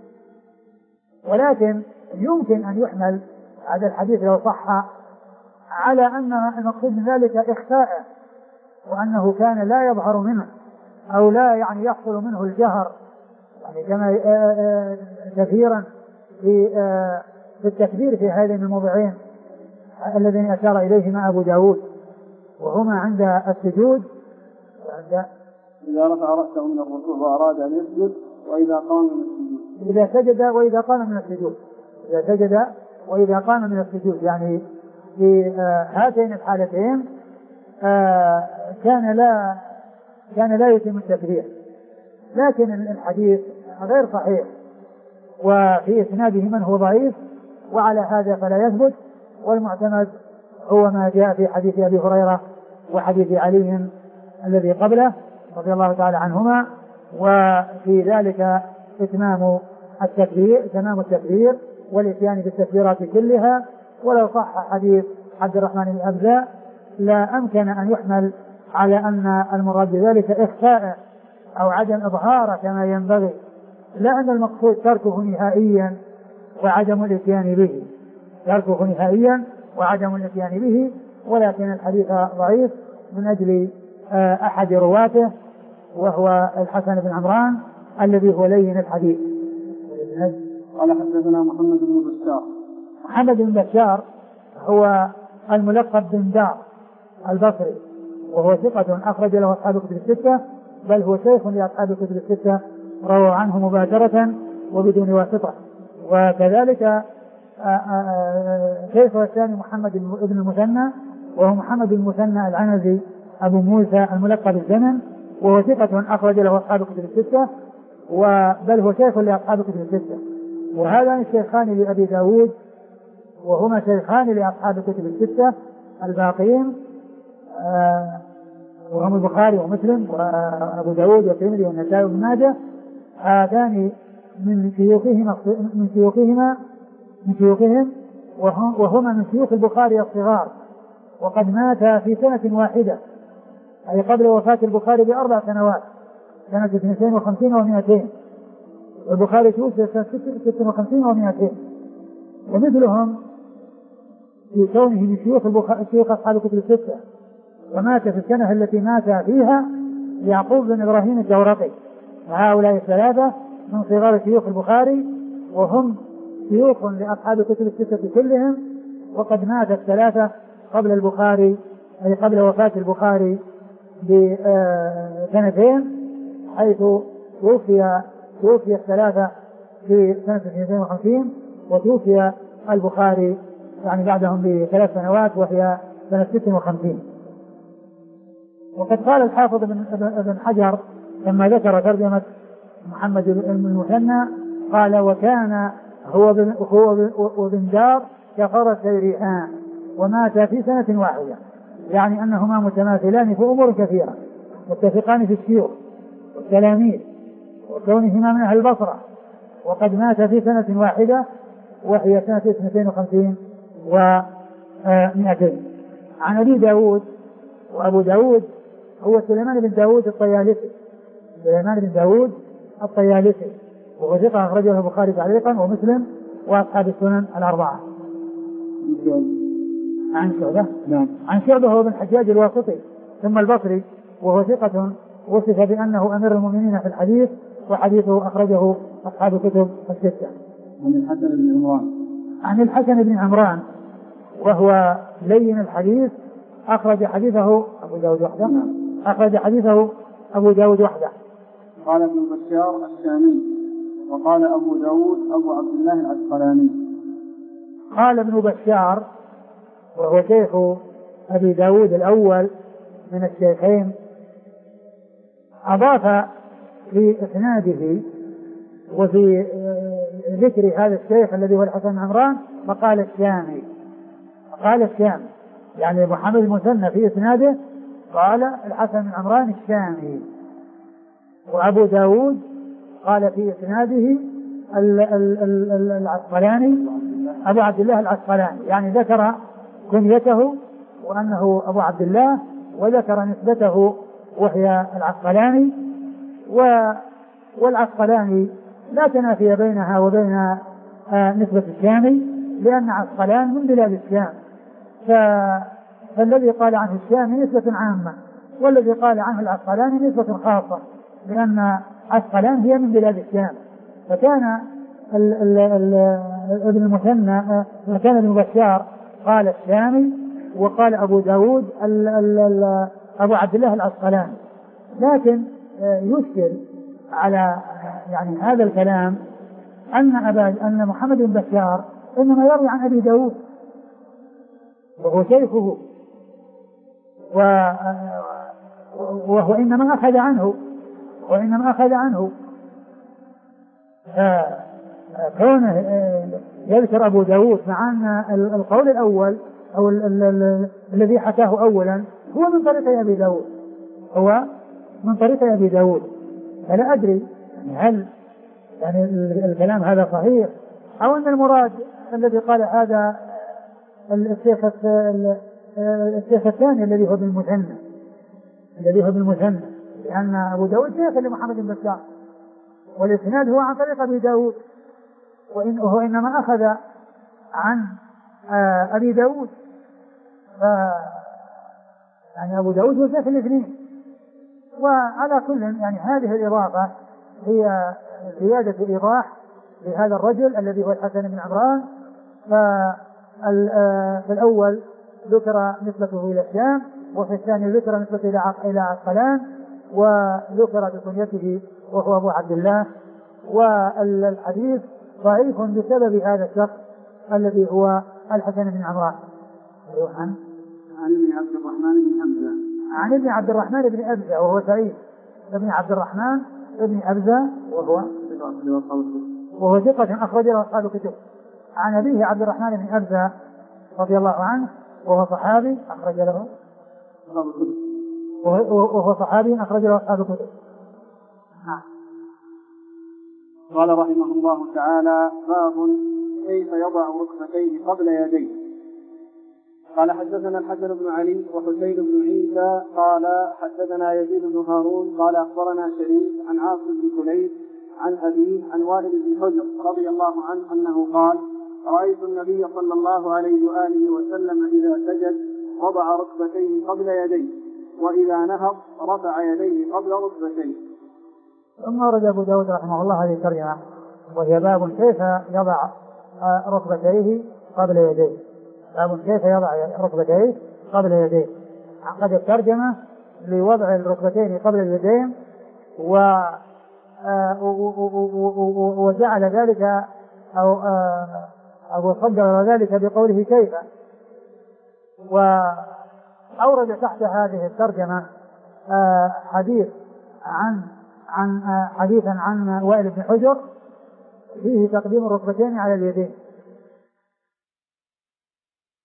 ولكن يمكن أن يحمل هذا الحديث لو صح على أن المقصود من ذلك إخفاءه، وأنه كان لا يظهر منه أو لا يعني يحصل منه الجهر، يعني كما كثيرا في في التكبير في هذين الموضعين الذين أشار إليهما أبو داود، وهما عند السجود وعند إذا رفع رأسه من الركوع وأراد أن يسجد وإذا قام من السجود إذا سجد وإذا قام من السجود إذا سجد وإذا قام من السجود يعني في هاتين الحالتين كان لا كان لا يتم التكبير. لكن الحديث غير صحيح وفي إسناده من هو ضعيف، وعلى هذا فلا يثبت، والمعتمد هو ما جاء في حديث أبي هريرة وحديث علي الذي قبله رضي الله تعالى عنهما، وفي ذلك إتمام التكبير تمام التكبير والإتيان بالتكبيرات كلها. ولو صح حديث عبد الرحمن بن أبزة لا أمكن أن يحمل على أن المراد بذلك إخفاء أو عدم إظهار كما ينبغي، لا أن المقصود تركه نهائيا وعدم الإتيان به تركه نهائيا وعدم الإتيان به ولكن الحديث ضعيف من أجل أحد رواته وهو الحسن بن عمران الذي هو لين الحديث، قال حدثنا محمد بن بشار. محمد بن بشار هو الملقب بن دار البصري، وهو ثقة أخرج له أصحاب الكتب الستة، بل هو شيخ لأصحاب الكتب الستة، روى عنه مباشرة وبدون واسطة. وكذلك شيخه الثاني محمد بن المثنى، وهو محمد بن المثنى العنزي أبو موسى الملقب بالزمن، وهو ثقة أخرج له أصحاب الكتب الستة، بل هو شيخ لأصحاب الكتب الستة. وهذان الشيخان لأبي داود، وهما شيخان لأصحاب الكتب الستة الباقين، آه وهم البخاري ومسلم وأبو داود والترمذي والنسائي وابن ماجه. هذان من شيوخهما من شيوخهما من شيوخهم وهما من شيوخ البخاري الصغار، وقد مات في سنة واحدة، أي قبل وفاة البخاري بأربع سنوات، سنة اثنتين وخمسين ومئتين، والبخاري توفي سنة ستة وخمسين ومئتين. ومثلهم في كونه من شيوخ البخاري شيوخ أصحاب الكتب الستة، ومات في السنة التي مات فيها يعقوب بن إبراهيم الدورقي. وهؤلاء الثلاثة من صغار شيوخ البخاري، وهم شيوخ لأصحاب الكتب الستة كلهم، وقد مات الثلاثة قبل البخاري، أي قبل وفاة البخاري بسنتين، حيث توفي توفي الثلاثة في سنة اثنتين وخمسين، وتوفي البخاري يعني بعدهم بثلاث سنوات وهي سنة ست وخمسين. وقد قال الحافظ ابن حجر لما ذكر ترجمة محمد بن المثنى قال: وكان هو وابن دار كفرس ريحان، ومات في سنة واحدة، يعني أنهما متماثلان في أمور كثيرة، متفقان في الشيوخ والتلاميذ وكونهما من أهل البصرة، وقد مات في سنة واحدة وهي سنة اثنتين وخمسين ومئتين. عن أبي داود، وأبو داود هو سليمان بن داود الطيالسي، سليمان بن داود الطيالسي، وهو ثقة أخرجه البخاري تعليقا ومسلم وأصحاب السنن الأربعة. عن شعبة نعم. عن شعبة هو بن حجاج الواسطي ثم البصري، وهو ثقة وصف بأنه أمير المؤمنين في الحديث، وحديثه أخرجه أصحاب الكتب الستة. عن الحسن بن عمران. عن الحسن بن عمران وهو لين الحديث، أخرج حديثه أبو داود وحده. أخرج حديثه أبو داود وحده. قال ابن بشار الشامي، وقال أبو داود أبو عبد الله العسقلاني. قال ابن بشار وهو شيخ أبي داود الأول من الشيخين، أضاف في إسناده وفي ذكر هذا الشيخ الذي هو الحسن بن عمران فقال الشامي، قال الشامي يعني محمد المثنى في إسناده قال الحسن بن عمران الشامي. وأبو داود قال في إسناده العسقلاني أبو عبد الله العسقلاني، يعني ذكر كنيته وأنه أبو عبد الله، وذكر نسبته وهي العسقلاني. والعسقلاني لا تنافي بينها وبين آه نسبة الشامي، لأن عسقلان من بلاد الشام، فالذي قال عنه الشامي نسبة عامة، والذي قال عنه العسقلاني نسبة خاصة، لأن عسقلان هي من بلاد الشام. فكان ال ال ال ابن المثنى كان ابن بشار قال الشامي، وقال أبو داود ال ال ال أبو عبد الله العسقلاني. لكن يشكل على يعني هذا الكلام أن أبا أن محمد بن بشار إنما يروي عن أبي داود وهو شيخه، وهو إنما أخذ عنه وإنما أخذ عنه كونه يذكر أبو داود، مع أن القول الأول أو ال ال ال الذي حكاه أولا هو من طريق أبي داود، هو من طريق أبي داود. فلا أدري هل يعني الكلام هذا صحيح، أو أن المراد الذي قال هذا الشيخ الشيخ الثاني الذي هو بالمثنى الذي هو بالمثنى لأن أبو داود شيخ لمحمد بن بشار، والإسناد هو عن طريق أبي داود، وهو إنما أخذ عن أبي داود، يعني أبو داود هو شيخ الاثنين. وعلى كل يعني هذه الإضافة هي زيادة إيضاح لهذا الرجل الذي هو الحسن بن عمران. فالأول ذكر نسبته إلى الشام، وفي الثاني ذكر نسبته إلى عسقلان، وذكر بكنيته وهو أبو عبد الله. والحديث ضعيف بسبب هذا الشخص الذي هو الحسن بن عمران. عن ابن عبد الرحمن بن أبزة عن ابن عبد الرحمن بن أبزة وهو سعيد ابن عبد الرحمن ابن أبزة وهو وهو ثقة أخرج له أصحاب الكتب. عن أبيه عبد الرحمن بن أبزة رضي الله عنه وهو صحابي أخرج له وهو صحابي أخرج له أصحاب الكتب. قال رحمه الله تعالى: باب كيف يضع ركبتيه قبل يديه. قال حدثنا الحسن بن علي وحسين بن عيسى قال حدثنا يزيد بن هارون قال أخبرنا شريك عن عاصم بن كليب عن أبيه عن وائل بن حجر رضي الله عنه أنه قال: رأيت النبي صلى الله عليه وآله وسلم إذا سجد وضع ركبتيه قبل يديه، وإذا نهض رفع يديه قبل ركبتيه. ثم ورد أبو داود رحمه الله هذه الترجمة، وهي باب كيف يضع ركبتيه قبل يديه. باب كيف يضع ركبتيه قبل يديه. عقد الترجمة لوضع الركبتين قبل اليدين، و وجعل ذلك أو أو صدر ذلك بقوله كيف. وأورد تحت هذه الترجمة حديث عن عن حديثا عن وائل بن حجر فيه تقديم الركبتين على اليدين،